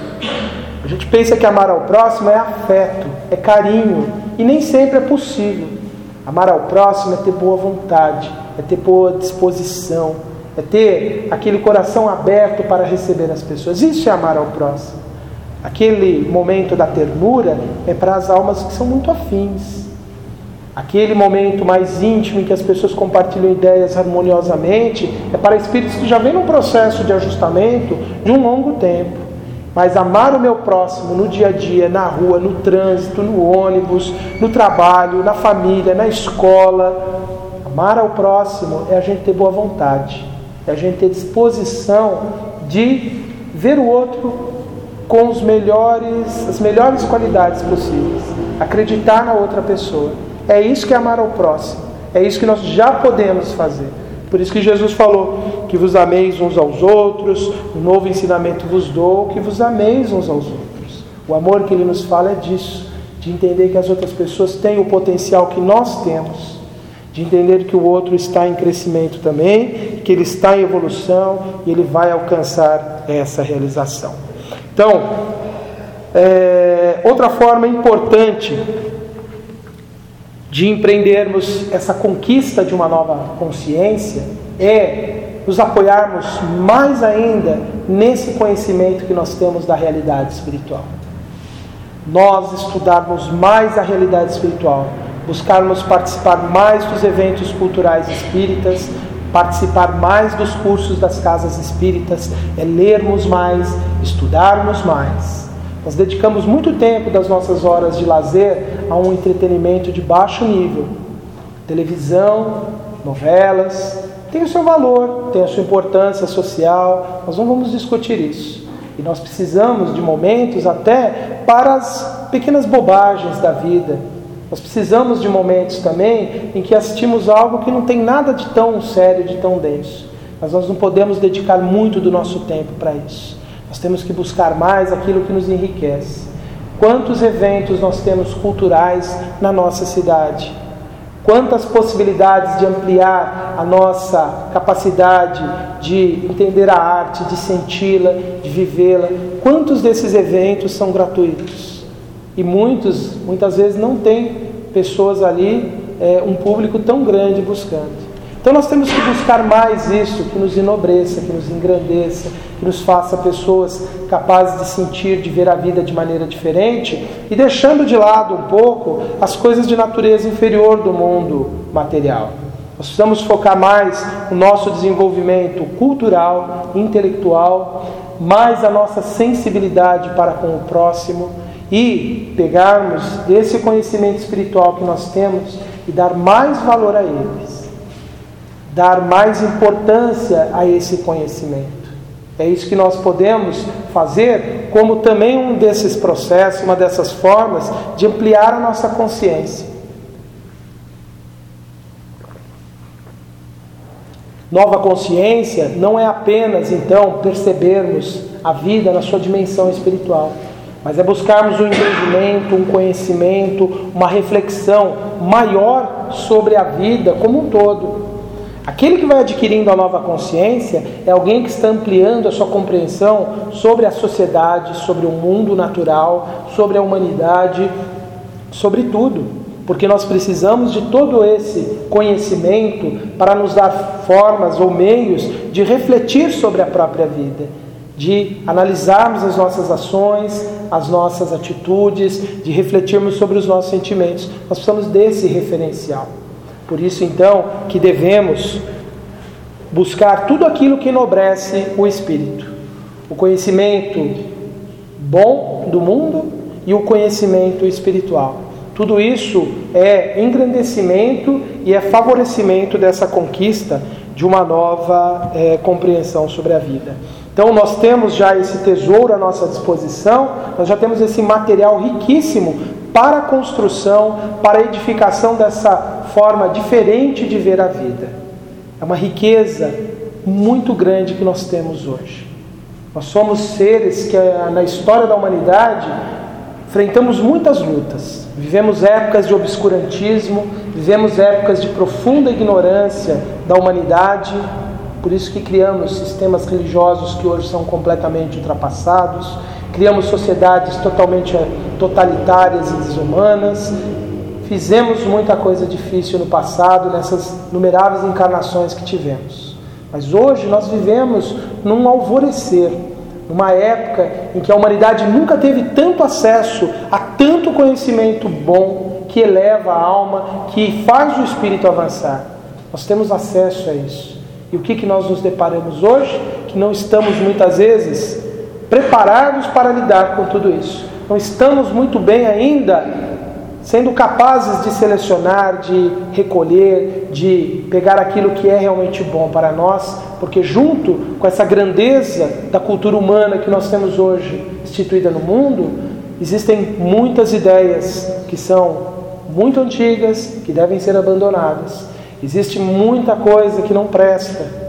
A gente pensa que amar ao próximo é afeto, é carinho, e nem sempre é possível. Amar ao próximo é ter boa vontade, é ter boa disposição, é ter aquele coração aberto para receber as pessoas. Isso é amar ao próximo. Aquele momento da ternura é para as almas que são muito afins. Aquele momento mais íntimo em que as pessoas compartilham ideias harmoniosamente é para espíritos que já vêm num processo de ajustamento de um longo tempo. Mas amar o meu próximo no dia a dia, na rua, no trânsito, no ônibus, no trabalho, na família, na escola, Amar ao próximo é a gente ter boa vontade, é a gente ter disposição de ver o outro com as melhores qualidades possíveis, acreditar na outra pessoa. É isso que é amar ao próximo, é isso que nós já podemos fazer. Por isso que Jesus falou que vos ameis uns aos outros, um novo ensinamento vos dou, que vos ameis uns aos outros. O amor que Ele nos fala é disso, de entender que as outras pessoas têm o potencial que nós temos, de entender que o outro está em crescimento também, que ele está em evolução e ele vai alcançar essa realização. Então, outra forma importante de empreendermos essa conquista de uma nova consciência é nos apoiarmos mais ainda nesse conhecimento que nós temos da realidade espiritual. Nós estudarmos mais a realidade espiritual, buscarmos participar mais dos eventos culturais espíritas, participar mais dos cursos das casas espíritas, é lermos mais, estudarmos mais. Nós dedicamos muito tempo das nossas horas de lazer a um entretenimento de baixo nível. Televisão, novelas, tem o seu valor, tem a sua importância social, nós não vamos discutir isso. E nós precisamos de momentos até para as pequenas bobagens da vida. Nós precisamos de momentos também em que assistimos algo que não tem nada de tão sério, de tão denso. Mas nós não podemos dedicar muito do nosso tempo para isso. Nós temos que buscar mais aquilo que nos enriquece. Quantos eventos nós temos culturais na nossa cidade? Quantas possibilidades de ampliar a nossa capacidade de entender a arte, de senti-la, de vivê-la. Quantos desses eventos são gratuitos? E muitas vezes não tem pessoas ali, um público tão grande buscando. Então nós temos que buscar mais isso, que nos enobreça, que nos engrandeça, que nos faça pessoas capazes de sentir, de ver a vida de maneira diferente e deixando de lado um pouco as coisas de natureza inferior do mundo material. Nós precisamos focar mais no nosso desenvolvimento cultural, intelectual, mais a nossa sensibilidade para com o próximo e pegarmos desse conhecimento espiritual que nós temos e dar mais valor a eles. Dar mais importância a esse conhecimento. É isso que nós podemos fazer como também um desses processos, uma dessas formas de ampliar a nossa consciência. Nova consciência não é apenas, então, percebermos a vida na sua dimensão espiritual, mas é buscarmos um entendimento, um conhecimento, uma reflexão maior sobre a vida como um todo. Aquele que vai adquirindo a nova consciência é alguém que está ampliando a sua compreensão sobre a sociedade, sobre o mundo natural, sobre a humanidade, sobre tudo. Porque nós precisamos de todo esse conhecimento para nos dar formas ou meios de refletir sobre a própria vida, de analisarmos as nossas ações, as nossas atitudes, de refletirmos sobre os nossos sentimentos. Nós precisamos desse referencial. Por isso, então, que devemos buscar tudo aquilo que enobrece o espírito. O conhecimento bom do mundo e o conhecimento espiritual. Tudo isso é engrandecimento e é favorecimento dessa conquista de uma nova compreensão sobre a vida. Então, nós temos já esse tesouro à nossa disposição, nós já temos esse material riquíssimo para a construção, para a edificação dessa forma diferente de ver a vida. É uma riqueza muito grande que nós temos hoje. Nós somos seres que na história da humanidade enfrentamos muitas lutas. Vivemos épocas de obscurantismo, vivemos épocas de profunda ignorância da humanidade. Por isso que criamos sistemas religiosos que hoje são completamente ultrapassados. Criamos sociedades totalmente totalitárias e desumanas. Fizemos muita coisa difícil no passado, nessas inumeráveis encarnações que tivemos. Mas hoje nós vivemos num alvorecer, numa época em que a humanidade nunca teve tanto acesso a tanto conhecimento bom, que eleva a alma, que faz o espírito avançar. Nós temos acesso a isso. E o que nós nos deparamos hoje? Que não estamos muitas vezes preparados para lidar com tudo isso. Não estamos muito bem ainda sendo capazes de selecionar, de recolher, de pegar aquilo que é realmente bom para nós, porque junto com essa grandeza da cultura humana que nós temos hoje instituída no mundo, existem muitas ideias que são muito antigas, que devem ser abandonadas. Existe muita coisa que não presta.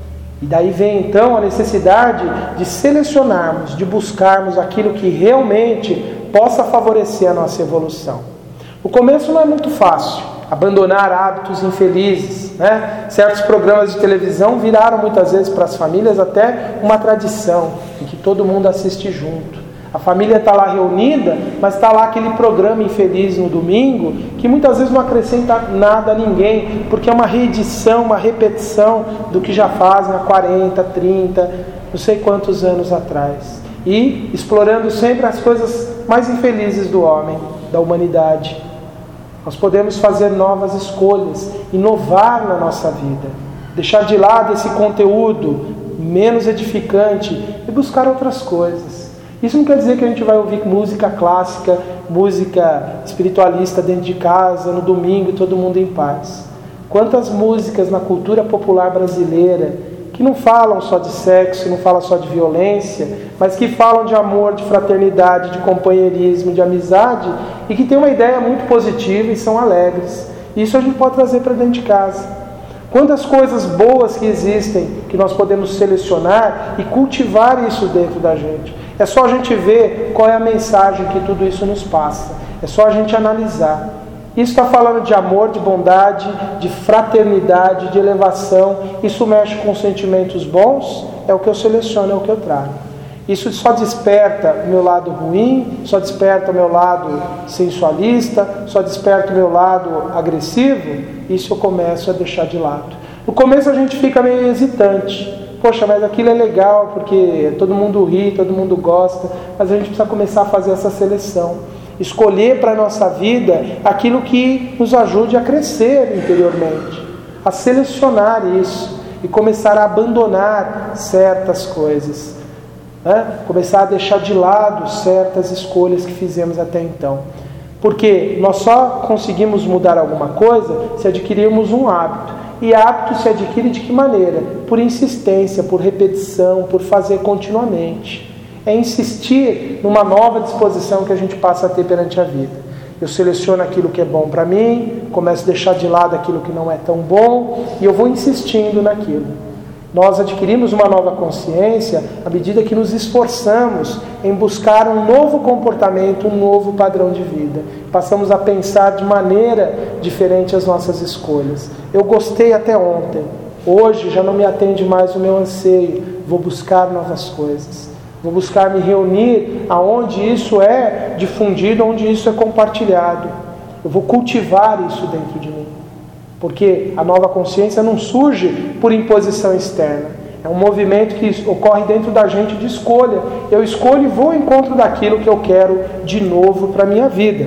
E daí vem então a necessidade de selecionarmos, de buscarmos aquilo que realmente possa favorecer a nossa evolução. O começo não é muito fácil, abandonar hábitos infelizes, né? Certos programas de televisão viraram muitas vezes para as famílias até uma tradição, em que todo mundo assiste junto. A família está lá reunida, mas está lá aquele programa infeliz no domingo, que muitas vezes não acrescenta nada a ninguém, porque é uma reedição, uma repetição do que já fazem há 40, 30, não sei quantos anos atrás. E explorando sempre as coisas mais infelizes do homem, da humanidade. Nós podemos fazer novas escolhas, inovar na nossa vida, deixar de lado esse conteúdo menos edificante e buscar outras coisas. Isso não quer dizer que a gente vai ouvir música clássica, música espiritualista dentro de casa, no domingo e todo mundo em paz. Quantas músicas na cultura popular brasileira que não falam só de sexo, não falam só de violência, mas que falam de amor, de fraternidade, de companheirismo, de amizade, e que tem uma ideia muito positiva e são alegres. Isso a gente pode trazer para dentro de casa. Quantas coisas boas que existem, que nós podemos selecionar e cultivar isso dentro da gente. É só a gente ver qual é a mensagem que tudo isso nos passa. É só a gente analisar. Isso está falando de amor, de bondade, de fraternidade, de elevação. Isso mexe com sentimentos bons, é o que eu seleciono, é o que eu trago. Isso só desperta o meu lado ruim, só desperta o meu lado sensualista, só desperta o meu lado agressivo. Isso eu começo a deixar de lado. No começo a gente fica meio hesitante. Poxa, mas aquilo é legal porque todo mundo ri, todo mundo gosta. Mas a gente precisa começar a fazer essa seleção. Escolher para a nossa vida aquilo que nos ajude a crescer interiormente. A selecionar isso e começar a abandonar certas coisas. Começar a deixar de lado certas escolhas que fizemos até então. Porque nós só conseguimos mudar alguma coisa se adquirirmos um hábito. E hábito se adquire de que maneira? Por insistência, por repetição, por fazer continuamente. É insistir numa nova disposição que a gente passa a ter perante a vida. Eu seleciono aquilo que é bom para mim, começo a deixar de lado aquilo que não é tão bom, e eu vou insistindo naquilo. Nós adquirimos uma nova consciência à medida que nos esforçamos em buscar um novo comportamento, um novo padrão de vida. Passamos a pensar de maneira diferente as nossas escolhas. Eu gostei até ontem, hoje já não me atende mais o meu anseio, vou buscar novas coisas. Vou buscar me reunir aonde isso é difundido, onde isso é compartilhado. Eu vou cultivar isso dentro de mim. Porque a nova consciência não surge por imposição externa. É um movimento que ocorre dentro da gente de escolha. Eu escolho e vou ao encontro daquilo que eu quero de novo para a minha vida.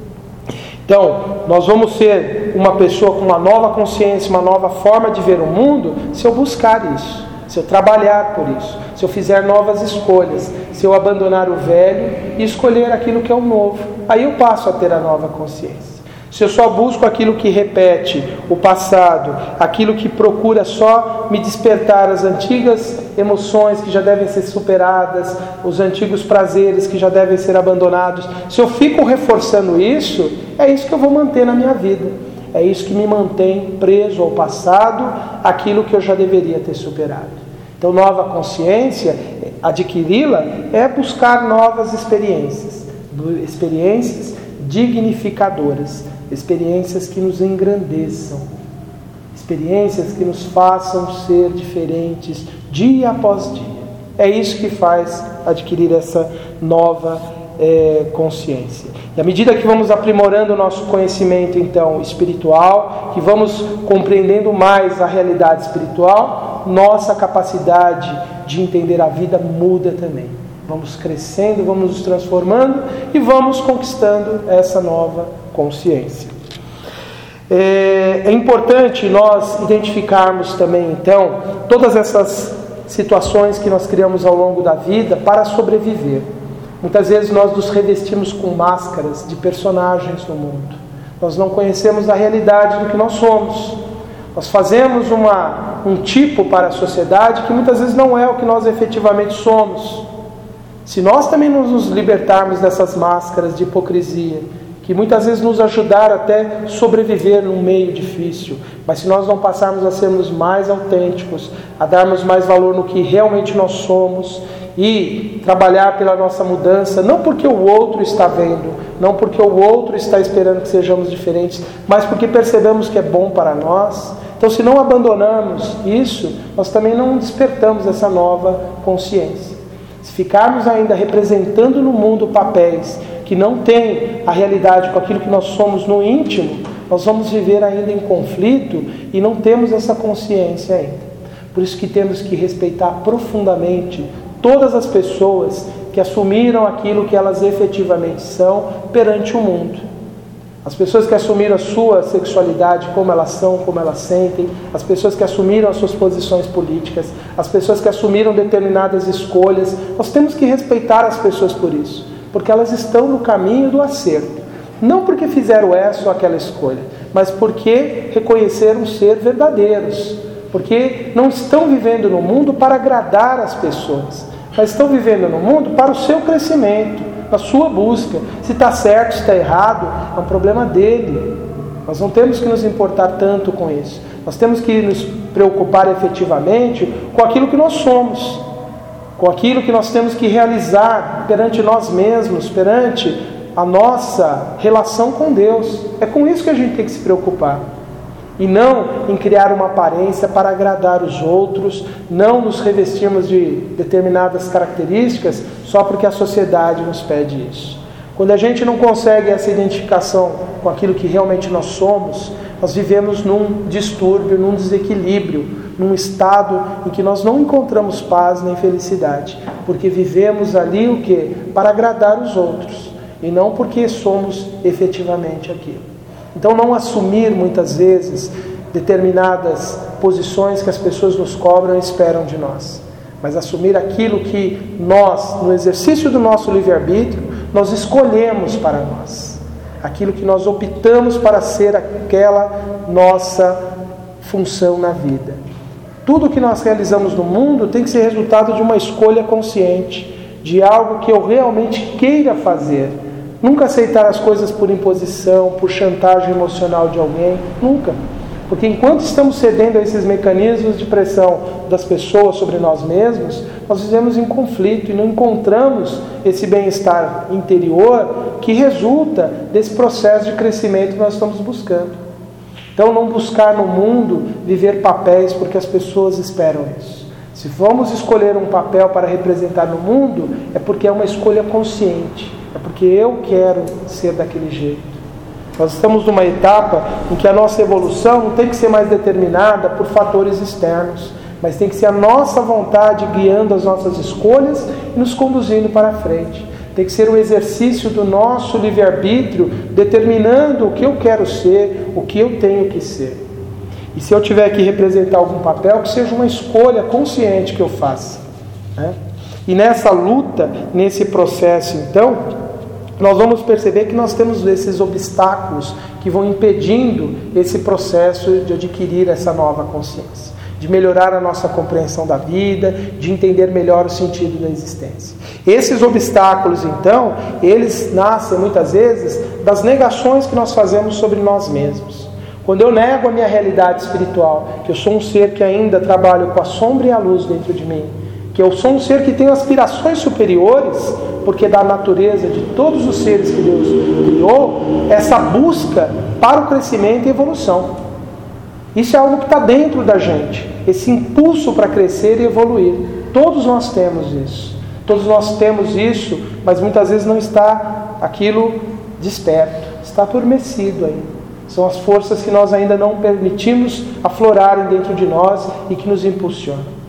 Então, nós vamos ser uma pessoa com uma nova consciência, uma nova forma de ver o mundo, se eu buscar isso, se eu trabalhar por isso, se eu fizer novas escolhas, se eu abandonar o velho e escolher aquilo que é o novo. Aí eu passo a ter a nova consciência. Se eu só busco aquilo que repete o passado, aquilo que procura só me despertar as antigas emoções que já devem ser superadas, os antigos prazeres que já devem ser abandonados, se eu fico reforçando isso, é isso que eu vou manter na minha vida. É isso que me mantém preso ao passado, aquilo que eu já deveria ter superado. Então, nova consciência, adquiri-la, é buscar novas experiências dignificadoras, experiências que nos engrandeçam, experiências que nos façam ser diferentes dia após dia. É isso que faz adquirir essa nova consciência. E à medida que vamos aprimorando o nosso conhecimento então espiritual, que vamos compreendendo mais a realidade espiritual, nossa capacidade de entender a vida muda também. Vamos crescendo, vamos nos transformando e vamos conquistando essa nova consciência. É importante nós identificarmos também, então, todas essas situações que nós criamos ao longo da vida para sobreviver. Muitas vezes nós nos revestimos com máscaras de personagens no mundo. Nós não conhecemos a realidade do que nós somos. Nós fazemos um tipo para a sociedade que muitas vezes não é o que nós efetivamente somos. Se nós também nos libertarmos dessas máscaras de hipocrisia, que muitas vezes nos ajudaram até sobreviver num meio difícil, mas se nós não passarmos a sermos mais autênticos, a darmos mais valor no que realmente nós somos e trabalhar pela nossa mudança, não porque o outro está vendo, não porque o outro está esperando que sejamos diferentes, mas porque percebemos que é bom para nós. Então, se não abandonarmos isso, nós também não despertamos essa nova consciência. Se ficarmos ainda representando no mundo papéis que não têm a realidade com aquilo que nós somos no íntimo, nós vamos viver ainda em conflito e não temos essa consciência ainda. Por isso que temos que respeitar profundamente todas as pessoas que assumiram aquilo que elas efetivamente são perante o mundo. As pessoas que assumiram a sua sexualidade, como elas são, como elas sentem, as pessoas que assumiram as suas posições políticas, as pessoas que assumiram determinadas escolhas, nós temos que respeitar as pessoas por isso, porque elas estão no caminho do acerto. Não porque fizeram essa ou aquela escolha, mas porque reconheceram ser verdadeiros, porque não estão vivendo no mundo para agradar as pessoas, mas estão vivendo no mundo para o seu crescimento, a sua busca. Se está certo, se está errado, é um problema dele. Nós não temos que nos importar tanto com isso. Nós temos que nos preocupar efetivamente com aquilo que nós somos, com aquilo que nós temos que realizar perante nós mesmos, perante a nossa relação com Deus. É com isso que a gente tem que se preocupar. E não em criar uma aparência para agradar os outros, não nos revestirmos de determinadas características só porque a sociedade nos pede isso. Quando a gente não consegue essa identificação com aquilo que realmente nós somos, nós vivemos num distúrbio, num desequilíbrio, num estado em que nós não encontramos paz nem felicidade, porque vivemos ali o quê? Para agradar os outros, e não porque somos efetivamente aquilo. Então, não assumir muitas vezes determinadas posições que as pessoas nos cobram e esperam de nós, mas assumir aquilo que nós, no exercício do nosso livre-arbítrio, nós escolhemos para nós, aquilo que nós optamos para ser aquela nossa função na vida. Tudo que nós realizamos no mundo tem que ser resultado de uma escolha consciente, de algo que eu realmente queira fazer. Nunca aceitar as coisas por imposição, por chantagem emocional de alguém, nunca. Porque enquanto estamos cedendo a esses mecanismos de pressão das pessoas sobre nós mesmos, nós vivemos em conflito e não encontramos esse bem-estar interior que resulta desse processo de crescimento que nós estamos buscando. Então, não buscar no mundo viver papéis porque as pessoas esperam isso. Se vamos escolher um papel para representar no mundo, é porque é uma escolha consciente. É porque eu quero ser daquele jeito. Nós estamos numa etapa em que a nossa evolução não tem que ser mais determinada por fatores externos, mas tem que ser a nossa vontade guiando as nossas escolhas e nos conduzindo para frente. Tem que ser o exercício do nosso livre-arbítrio determinando o que eu quero ser, o que eu tenho que ser. E se eu tiver que representar algum papel, que seja uma escolha consciente que eu faça, né? E nessa luta, nesse processo, então, nós vamos perceber que nós temos esses obstáculos que vão impedindo esse processo de adquirir essa nova consciência, de melhorar a nossa compreensão da vida, de entender melhor o sentido da existência. Esses obstáculos, então, eles nascem muitas vezes das negações que nós fazemos sobre nós mesmos. Quando eu nego a minha realidade espiritual, que eu sou um ser que ainda trabalho com a sombra e a luz dentro de mim, que eu sou um ser que tem aspirações superiores, porque da natureza de todos os seres que Deus criou, essa busca para o crescimento e evolução. Isso é algo que está dentro da gente, esse impulso para crescer e evoluir. Todos nós temos isso. Todos nós temos isso, mas muitas vezes não está aquilo desperto, está adormecido ainda. São as forças que nós ainda não permitimos aflorarem dentro de nós e que nos impulsionam.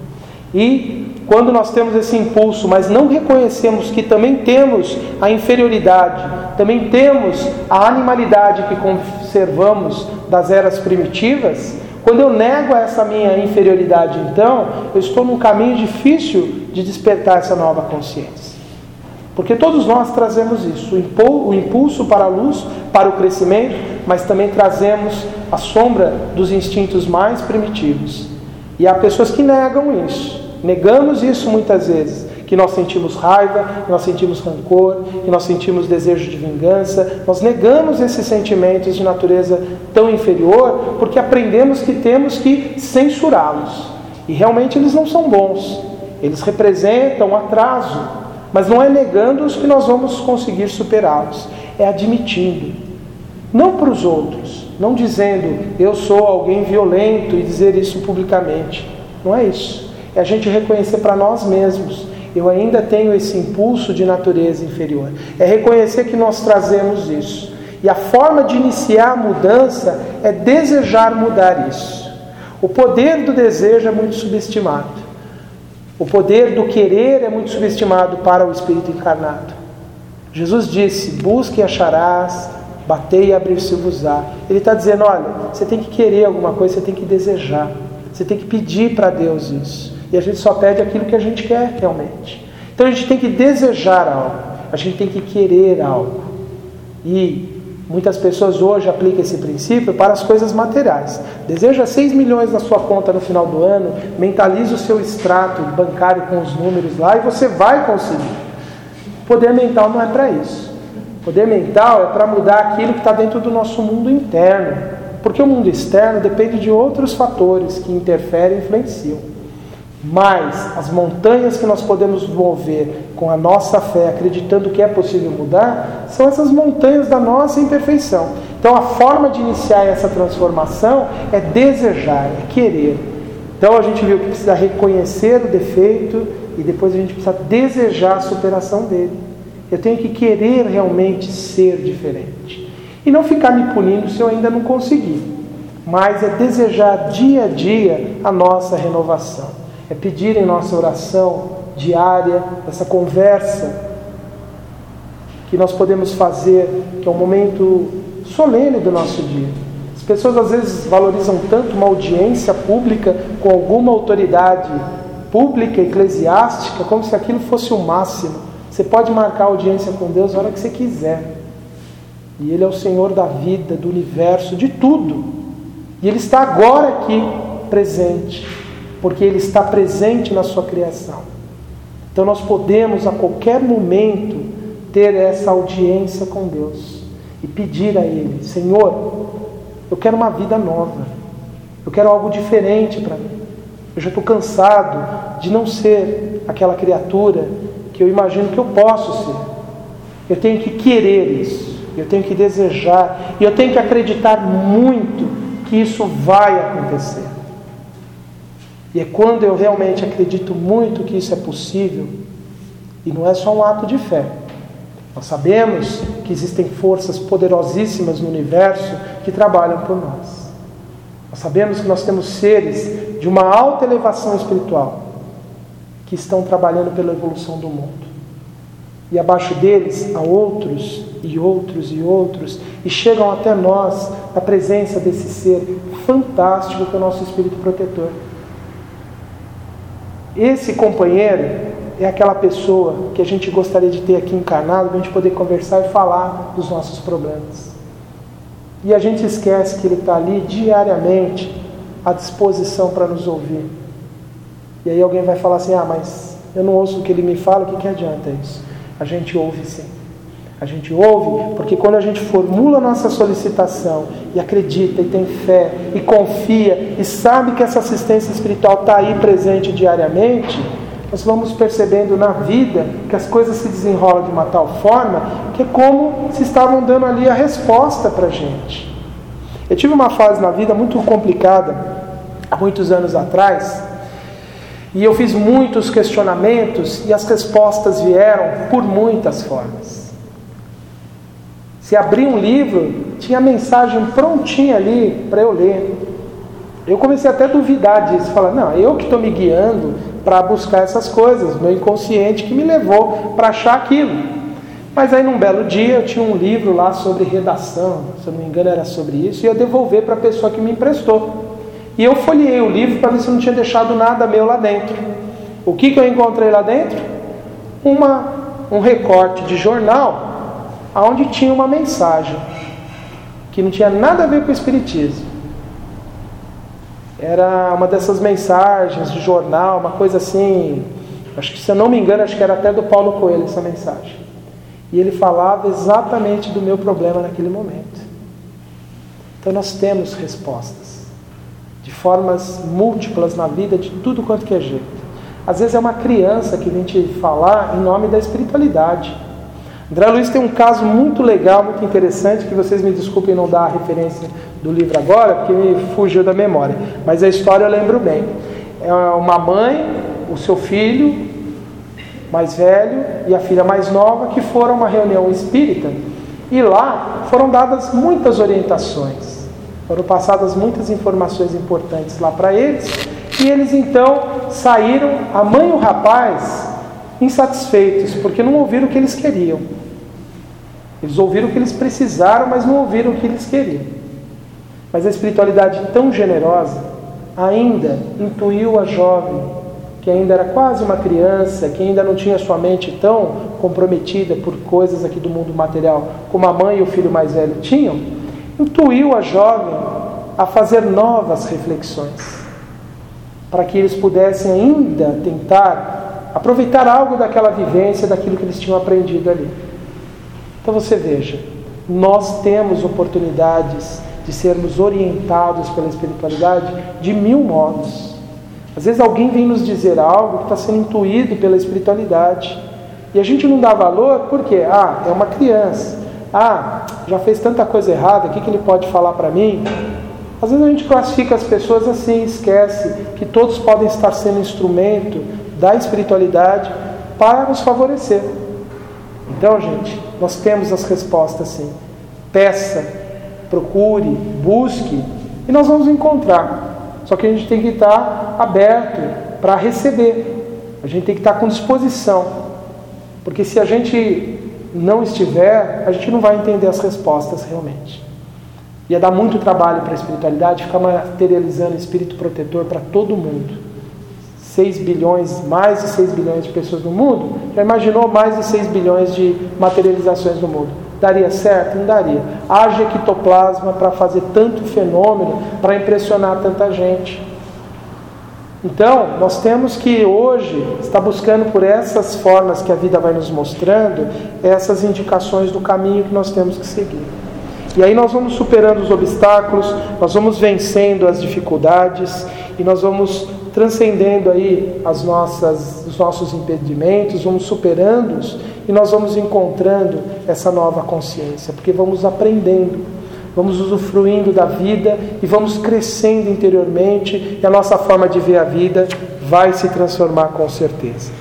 E quando nós temos esse impulso, mas não reconhecemos que também temos a inferioridade, também temos a animalidade que conservamos das eras primitivas, quando eu nego essa minha inferioridade, então, eu estou num caminho difícil de despertar essa nova consciência. Porque todos nós trazemos isso, o impulso para a luz, para o crescimento, mas também trazemos a sombra dos instintos mais primitivos. E há pessoas que negam isso. Negamos isso muitas vezes. Que nós sentimos raiva, que nós sentimos rancor, que nós sentimos desejo de vingança. Nós negamos esses sentimentos de natureza tão inferior porque aprendemos que temos que censurá-los. E realmente eles não são bons. Eles representam atraso. Mas não é negando-os que nós vamos conseguir superá-los. É admitindo. Não para os outros. Não dizendo, eu sou alguém violento e dizer isso publicamente. Não é isso. É a gente reconhecer para nós mesmos. Eu ainda tenho esse impulso de natureza inferior. É reconhecer que nós trazemos isso. E a forma de iniciar a mudança é desejar mudar isso. O poder do desejo é muito subestimado. O poder do querer é muito subestimado para o espírito encarnado. Jesus disse, busque e acharás, batei e abrir-se-vos-á. Ele está dizendo, olha, você tem que querer alguma coisa, você tem que desejar. Você tem que pedir para Deus isso. E a gente só pede aquilo que a gente quer realmente. Então a gente tem que desejar algo. A gente tem que querer algo. E muitas pessoas hoje aplicam esse princípio para as coisas materiais. Deseja 6 milhões na sua conta no final do ano, mentaliza o seu extrato bancário com os números lá e você vai conseguir. Poder mental não é para isso. Poder mental é para mudar aquilo que está dentro do nosso mundo interno. Porque o mundo externo depende de outros fatores que interferem e influenciam. Mas as montanhas que nós podemos mover com a nossa fé, acreditando que é possível mudar, são essas montanhas da nossa imperfeição. Então a forma de iniciar essa transformação é desejar, é querer. Então a gente viu que precisa reconhecer o defeito e depois a gente precisa desejar a superação dele. Eu tenho que querer realmente ser diferente. E não ficar me punindo se eu ainda não conseguir. Mas é desejar dia a dia a nossa renovação. É pedir em nossa oração diária, essa conversa que nós podemos fazer, que é um momento solene do nosso dia. As pessoas às vezes valorizam tanto uma audiência pública com alguma autoridade pública, eclesiástica, como se aquilo fosse o máximo. Você pode marcar audiência com Deus a hora que você quiser. E Ele é o Senhor da vida, do universo, de tudo. E Ele está agora aqui, presente. Porque Ele está presente na sua criação. Então nós podemos a qualquer momento ter essa audiência com Deus e pedir a Ele, Senhor, eu quero uma vida nova, eu quero algo diferente para mim. Eu já estou cansado de não ser aquela criatura que eu imagino que eu posso ser. Eu tenho que querer isso, eu tenho que desejar e eu tenho que acreditar muito que isso vai acontecer. E é quando eu realmente acredito muito que isso é possível, e não é só um ato de fé. Nós sabemos que existem forças poderosíssimas no universo que trabalham por nós. Nós sabemos que nós temos seres de uma alta elevação espiritual que estão trabalhando pela evolução do mundo. E abaixo deles há outros e outros e outros, e chegam até nós a presença desse ser fantástico que é o nosso Espírito Protetor. Esse companheiro é aquela pessoa que a gente gostaria de ter aqui encarnado para a gente poder conversar e falar dos nossos problemas. E a gente esquece que ele está ali diariamente à disposição para nos ouvir. E aí alguém vai falar assim, mas eu não ouço o que ele me fala, o que adianta isso? A gente ouve sim. A gente ouve porque quando a gente formula a nossa solicitação e acredita e tem fé e confia e sabe que essa assistência espiritual está aí presente diariamente, nós vamos percebendo na vida que as coisas se desenrolam de uma tal forma que é como se estavam dando ali a resposta para a gente. Eu tive uma fase na vida muito complicada há muitos anos atrás e eu fiz muitos questionamentos e as respostas vieram por muitas formas. Se abrir um livro, tinha a mensagem prontinha ali para eu ler. Eu comecei até a duvidar disso, falar, não, eu que estou me guiando para buscar essas coisas, meu inconsciente que me levou para achar aquilo. Mas aí num belo dia eu tinha um livro lá sobre redação, se eu não me engano era sobre isso, e eu devolvi para a pessoa que me emprestou. E eu folheei o livro para ver se eu não tinha deixado nada meu lá dentro. O que eu encontrei lá dentro? Uma um recorte de jornal onde tinha uma mensagem que não tinha nada a ver com o Espiritismo. Era uma dessas mensagens de jornal, uma coisa assim, acho que, se eu não me engano, acho que era até do Paulo Coelho essa mensagem. E ele falava exatamente do meu problema naquele momento. Então nós temos respostas de formas múltiplas na vida, de tudo quanto que é jeito. Às vezes é uma criança que vem te falar em nome da espiritualidade. André Luiz tem um caso muito legal, muito interessante, que vocês me desculpem não dar a referência do livro agora, porque me fugiu da memória, mas a história eu lembro bem. É uma mãe, o seu filho mais velho e a filha mais nova, que foram a uma reunião espírita, e lá foram dadas muitas orientações, foram passadas muitas informações importantes lá para eles, e eles então saíram, a mãe e o rapaz, insatisfeitos, porque não ouviram o que eles queriam. Eles ouviram o que eles precisaram, mas não ouviram o que eles queriam. Mas a espiritualidade tão generosa ainda intuiu a jovem, que ainda era quase uma criança, que ainda não tinha sua mente tão comprometida por coisas aqui do mundo material, como a mãe e o filho mais velho tinham, intuiu a jovem a fazer novas reflexões, para que eles pudessem ainda tentar aproveitar algo daquela vivência, daquilo que eles tinham aprendido ali. Então você veja, nós temos oportunidades de sermos orientados pela espiritualidade de 1000 modos. Às vezes alguém vem nos dizer algo que está sendo intuído pela espiritualidade, e a gente não dá valor porque, é uma criança, já fez tanta coisa errada, o que ele pode falar para mim? Às vezes a gente classifica as pessoas assim, esquece que todos podem estar sendo instrumento da espiritualidade para nos favorecer. Então, gente, nós temos as respostas sim. Peça, procure, busque, e nós vamos encontrar. Só que a gente tem que estar aberto para receber. A gente tem que estar com disposição. Porque se a gente não estiver, a gente não vai entender as respostas realmente. Ia dar muito trabalho para a espiritualidade ficar materializando espírito protetor para todo mundo. 6 bilhões, mais de 6 bilhões de pessoas no mundo, já imaginou mais de 6 bilhões de materializações no mundo? Daria certo? Não daria. Haja ectoplasma para fazer tanto fenômeno, para impressionar tanta gente. Então, nós temos que hoje estar buscando por essas formas que a vida vai nos mostrando, essas indicações do caminho que nós temos que seguir. E aí nós vamos superando os obstáculos, nós vamos vencendo as dificuldades e nós vamos transcendendo aí os nossos impedimentos, vamos superando-os e nós vamos encontrando essa nova consciência, porque vamos aprendendo, vamos usufruindo da vida e vamos crescendo interiormente e a nossa forma de ver a vida vai se transformar com certeza.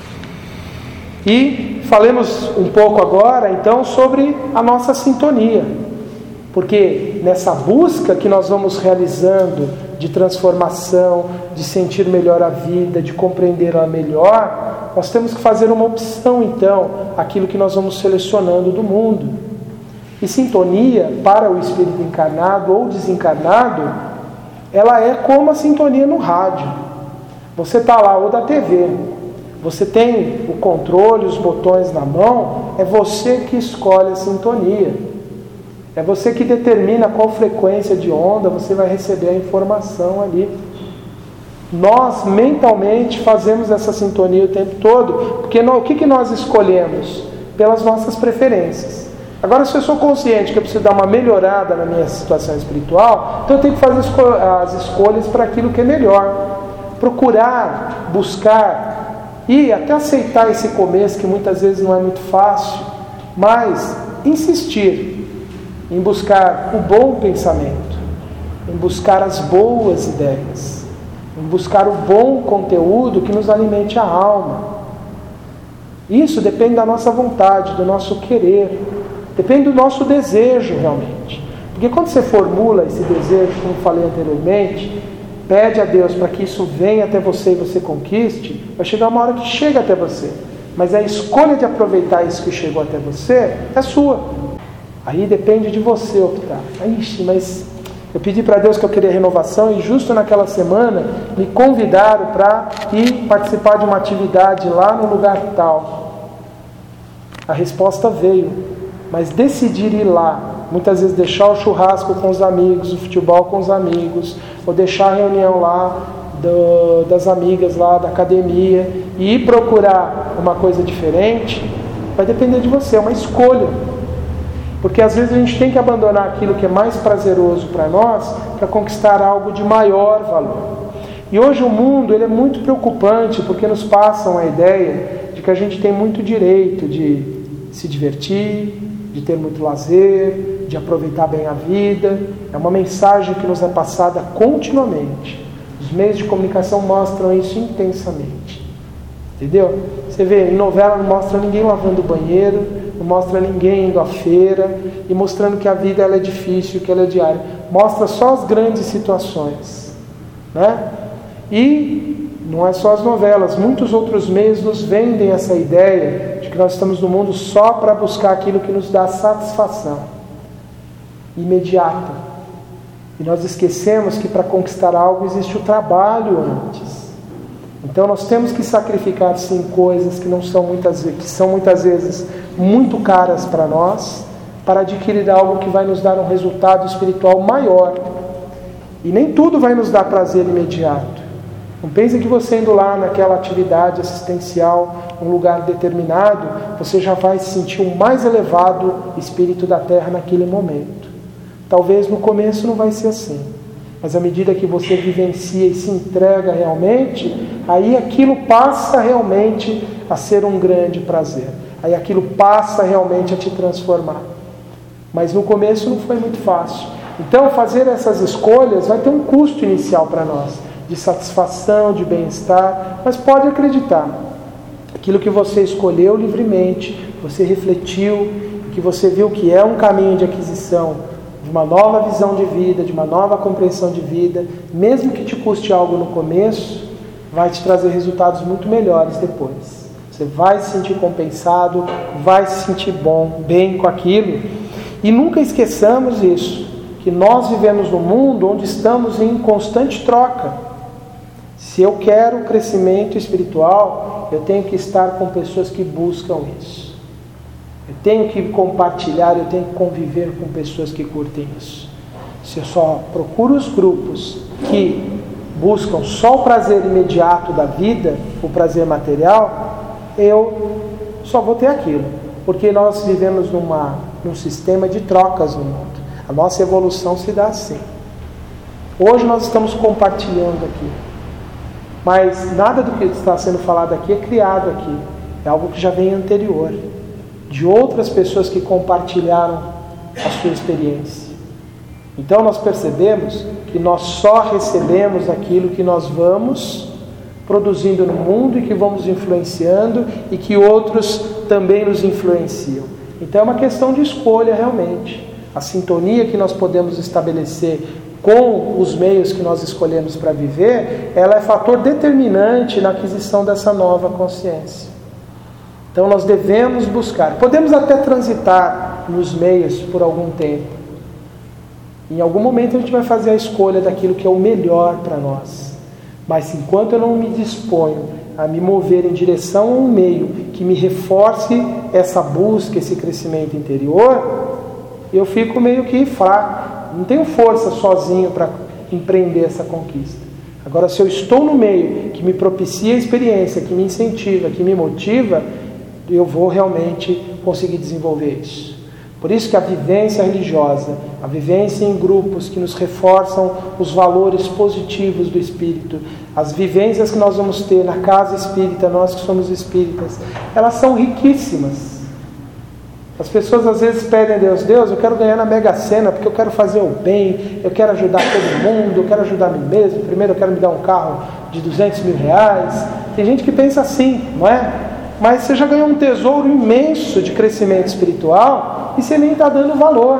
E falemos um pouco agora então sobre a nossa sintonia, porque nessa busca que nós vamos realizando de transformação, de sentir melhor a vida, de compreender-a melhor, nós temos que fazer uma opção então, aquilo que nós vamos selecionando do mundo. E sintonia para o espírito encarnado ou desencarnado, ela é como a sintonia no rádio. Você está lá, ou da TV, você tem o controle, os botões na mão, é você que escolhe a sintonia. É você que determina qual frequência de onda você vai receber a informação ali. Nós mentalmente fazemos essa sintonia o tempo todo, porque o que nós escolhemos? Pelas nossas preferências. Agora, se eu sou consciente que eu preciso dar uma melhorada na minha situação espiritual, então eu tenho que fazer as escolhas para aquilo que é melhor. Procurar, buscar e até aceitar esse começo que muitas vezes não é muito fácil, mas insistir em buscar o bom pensamento, em buscar as boas ideias, em buscar o bom conteúdo que nos alimente a alma. Isso depende da nossa vontade, do nosso querer, depende do nosso desejo realmente. Porque quando você formula esse desejo, como falei anteriormente, pede a Deus para que isso venha até você e você conquiste, vai chegar uma hora que chega até você. Mas a escolha de aproveitar isso que chegou até você é sua. Aí depende de você optar. Mas eu pedi para Deus que eu queria renovação e justo naquela semana me convidaram para ir participar de uma atividade lá no lugar tal. A resposta veio, mas decidir ir lá, muitas vezes deixar o churrasco com os amigos, o futebol com os amigos, ou deixar a reunião lá das amigas lá da academia e ir procurar uma coisa diferente, vai depender de você, é uma escolha. Porque às vezes a gente tem que abandonar aquilo que é mais prazeroso para nós para conquistar algo de maior valor. E hoje o mundo ele é muito preocupante porque nos passam a ideia de que a gente tem muito direito de se divertir, de ter muito lazer, de aproveitar bem a vida. É uma mensagem que nos é passada continuamente. Os meios de comunicação mostram isso intensamente. Entendeu? Você vê, em novela não mostra ninguém lavando o banheiro, não mostra ninguém indo à feira e mostrando que a vida ela é difícil, que ela é diária. Mostra só as grandes situações, né? E não é só as novelas, muitos outros meios nos vendem essa ideia de que nós estamos no mundo só para buscar aquilo que nos dá satisfação imediata. E nós esquecemos que para conquistar algo existe o trabalho antes. Então nós temos que sacrificar sim coisas que são muitas vezes muito caras para nós, para adquirir algo que vai nos dar um resultado espiritual maior. E nem tudo vai nos dar prazer imediato. Não pense que você indo lá naquela atividade assistencial, num lugar determinado, você já vai sentir o mais elevado espírito da Terra naquele momento. Talvez no começo não vai ser assim. Mas à medida que você vivencia e se entrega realmente, aí aquilo passa realmente a ser um grande prazer. Aí aquilo passa realmente a te transformar. Mas no começo não foi muito fácil. Então fazer essas escolhas vai ter um custo inicial para nós, de satisfação, de bem-estar, mas pode acreditar, aquilo que você escolheu livremente, você refletiu, que você viu que é um caminho de aquisição, de uma nova visão de vida, de uma nova compreensão de vida, mesmo que te custe algo no começo, vai te trazer resultados muito melhores depois. Você vai se sentir compensado, vai se sentir bem com aquilo. E nunca esqueçamos isso, que nós vivemos num mundo onde estamos em constante troca. Se eu quero crescimento espiritual, eu tenho que estar com pessoas que buscam isso. Eu tenho que compartilhar, eu tenho que conviver com pessoas que curtem isso. Se eu só procuro os grupos que buscam só o prazer imediato da vida, o prazer material, eu só vou ter aquilo. Porque nós vivemos num sistema de trocas no mundo. A nossa evolução se dá assim. Hoje nós estamos compartilhando aqui. Mas nada do que está sendo falado aqui é criado aqui. É algo que já vem anterior. De outras pessoas que compartilharam a sua experiência. Então nós percebemos que nós só recebemos aquilo que nós vamos produzindo no mundo e que vamos influenciando e que outros também nos influenciam. Então é uma questão de escolha realmente. A sintonia que nós podemos estabelecer com os meios que nós escolhemos para viver, ela é fator determinante na aquisição dessa nova consciência. Então nós devemos buscar. Podemos até transitar nos meios por algum tempo. Em algum momento a gente vai fazer a escolha daquilo que é o melhor para nós. Mas enquanto eu não me disponho a me mover em direção a um meio que me reforce essa busca, esse crescimento interior, eu fico meio que fraco. Não tenho força sozinho para empreender essa conquista. Agora, se eu estou no meio que me propicia a experiência, que me incentiva, que me motiva, eu vou realmente conseguir desenvolver isso. Por isso que a vivência religiosa, a vivência em grupos que nos reforçam os valores positivos do espírito, as vivências que nós vamos ter na casa espírita, nós que somos espíritas, elas são riquíssimas. As pessoas às vezes pedem a Deus, eu quero ganhar na Mega Sena, porque eu quero fazer o bem, eu quero ajudar todo mundo, eu quero ajudar a mim mesmo, primeiro eu quero me dar um carro de 200 mil reais. Tem gente que pensa assim, não é? Mas você já ganhou um tesouro imenso de crescimento espiritual e você nem está dando valor.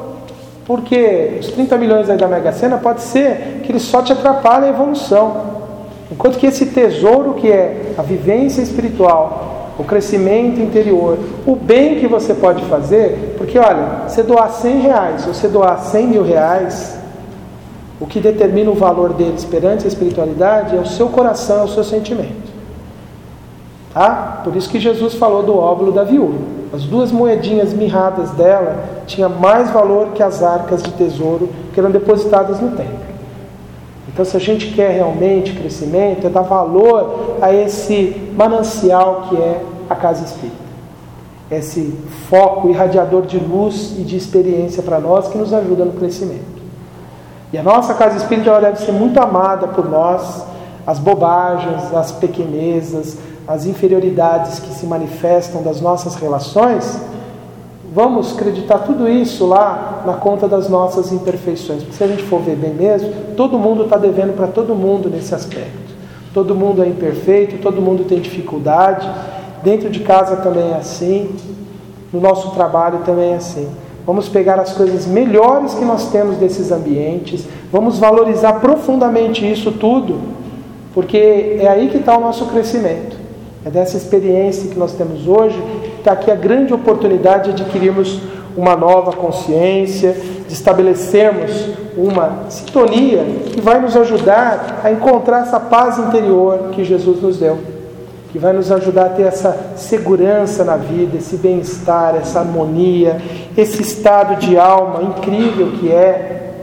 Porque os 30 milhões aí da Mega Sena pode ser que eles só te atrapalhem a evolução. Enquanto que esse tesouro que é a vivência espiritual, o crescimento interior, o bem que você pode fazer, porque olha, você doar 100 reais, você doar 100 mil reais, o que determina o valor deles perante a espiritualidade é o seu coração, é o seu sentimento. Tá? Por isso que Jesus falou do óvulo da viúva. as 2 moedinhas mirradas dela tinham mais valor que as arcas de tesouro que eram depositadas no templo. Então, se a gente quer realmente crescimento, é dar valor a esse manancial que é a casa espírita. Esse foco irradiador de luz e de experiência para nós que nos ajuda no crescimento. E a nossa casa espírita ela deve ser muito amada por nós. As bobagens, as pequenezas, as inferioridades que se manifestam das nossas relações, vamos acreditar tudo isso lá na conta das nossas imperfeições. Porque se a gente for ver bem mesmo, todo mundo está devendo para todo mundo nesse aspecto. Todo mundo é imperfeito, todo mundo tem dificuldade. Dentro de casa também é assim, no nosso trabalho também é assim. Vamos pegar as coisas melhores que nós temos desses ambientes, vamos valorizar profundamente isso tudo, porque é aí que está o nosso crescimento. É dessa experiência que nós temos hoje, que está aqui a grande oportunidade de adquirirmos uma nova consciência, de estabelecermos uma sintonia que vai nos ajudar a encontrar essa paz interior que Jesus nos deu, que vai nos ajudar a ter essa segurança na vida, esse bem-estar, essa harmonia, esse estado de alma incrível que é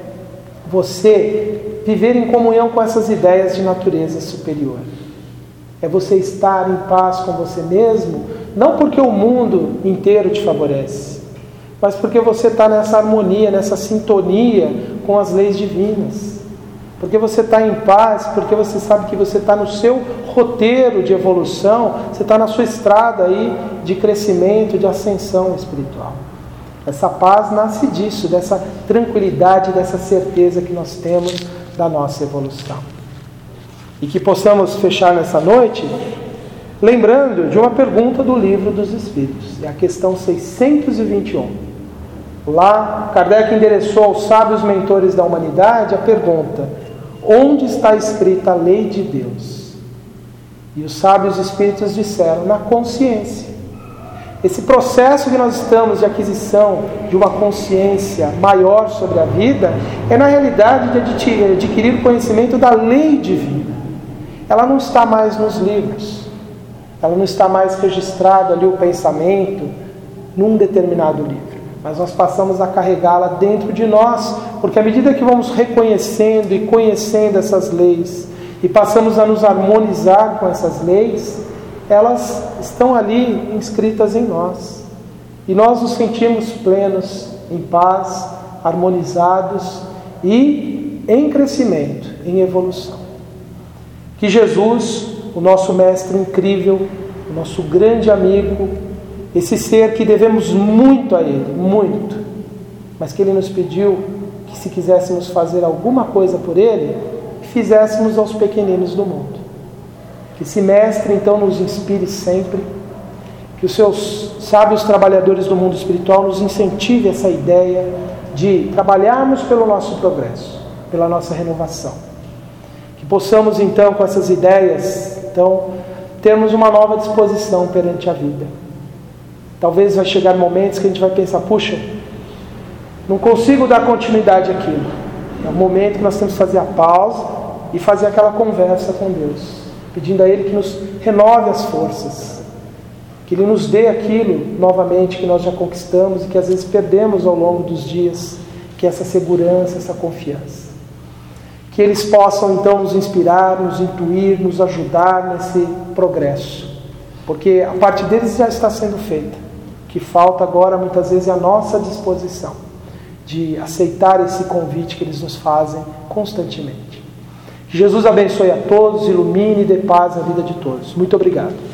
você viver em comunhão com essas ideias de natureza superior. É você estar em paz com você mesmo, não porque o mundo inteiro te favorece, mas porque você está nessa harmonia, nessa sintonia com as leis divinas. Porque você está em paz, porque você sabe que você está no seu roteiro de evolução, você está na sua estrada aí de crescimento, de ascensão espiritual. Essa paz nasce disso, dessa tranquilidade, dessa certeza que nós temos da nossa evolução. E que possamos fechar nessa noite lembrando de uma pergunta do Livro dos Espíritos, é a questão 621. Lá, Kardec endereçou aos sábios mentores da humanidade a pergunta: onde está escrita a lei de Deus? E os sábios espíritos disseram: na consciência. Esse processo que nós estamos de aquisição de uma consciência maior sobre a vida é na realidade de adquirir conhecimento da lei divina. Ela não está mais nos livros, ela não está mais registrado ali o pensamento num determinado livro, mas nós passamos a carregá-la dentro de nós, porque à medida que vamos reconhecendo e conhecendo essas leis e passamos a nos harmonizar com essas leis, elas estão ali inscritas em nós. E nós nos sentimos plenos, em paz, harmonizados e em crescimento, em evolução. Que Jesus, o nosso mestre incrível, o nosso grande amigo, esse ser que devemos muito a Ele, muito, mas que Ele nos pediu que se quiséssemos fazer alguma coisa por Ele, fizéssemos aos pequeninos do mundo. Que esse mestre então nos inspire sempre, que os seus sábios trabalhadores do mundo espiritual nos incentive essa ideia de trabalharmos pelo nosso progresso, pela nossa renovação. Que possamos então com essas ideias, então, termos uma nova disposição perante a vida. Talvez vai chegar momentos que a gente vai pensar: puxa, não consigo dar continuidade àquilo. É o momento que nós temos que fazer a pausa e fazer aquela conversa com Deus, pedindo a Ele que nos renove as forças, que Ele nos dê aquilo novamente que nós já conquistamos e que às vezes perdemos ao longo dos dias, que é essa segurança, essa confiança. Que eles possam então nos inspirar, nos intuir, nos ajudar nesse progresso, porque a parte deles já está sendo feita. O que falta agora muitas vezes é a nossa disposição de aceitar esse convite que eles nos fazem constantemente. Que Jesus abençoe a todos, ilumine e dê paz na vida de todos. Muito obrigado.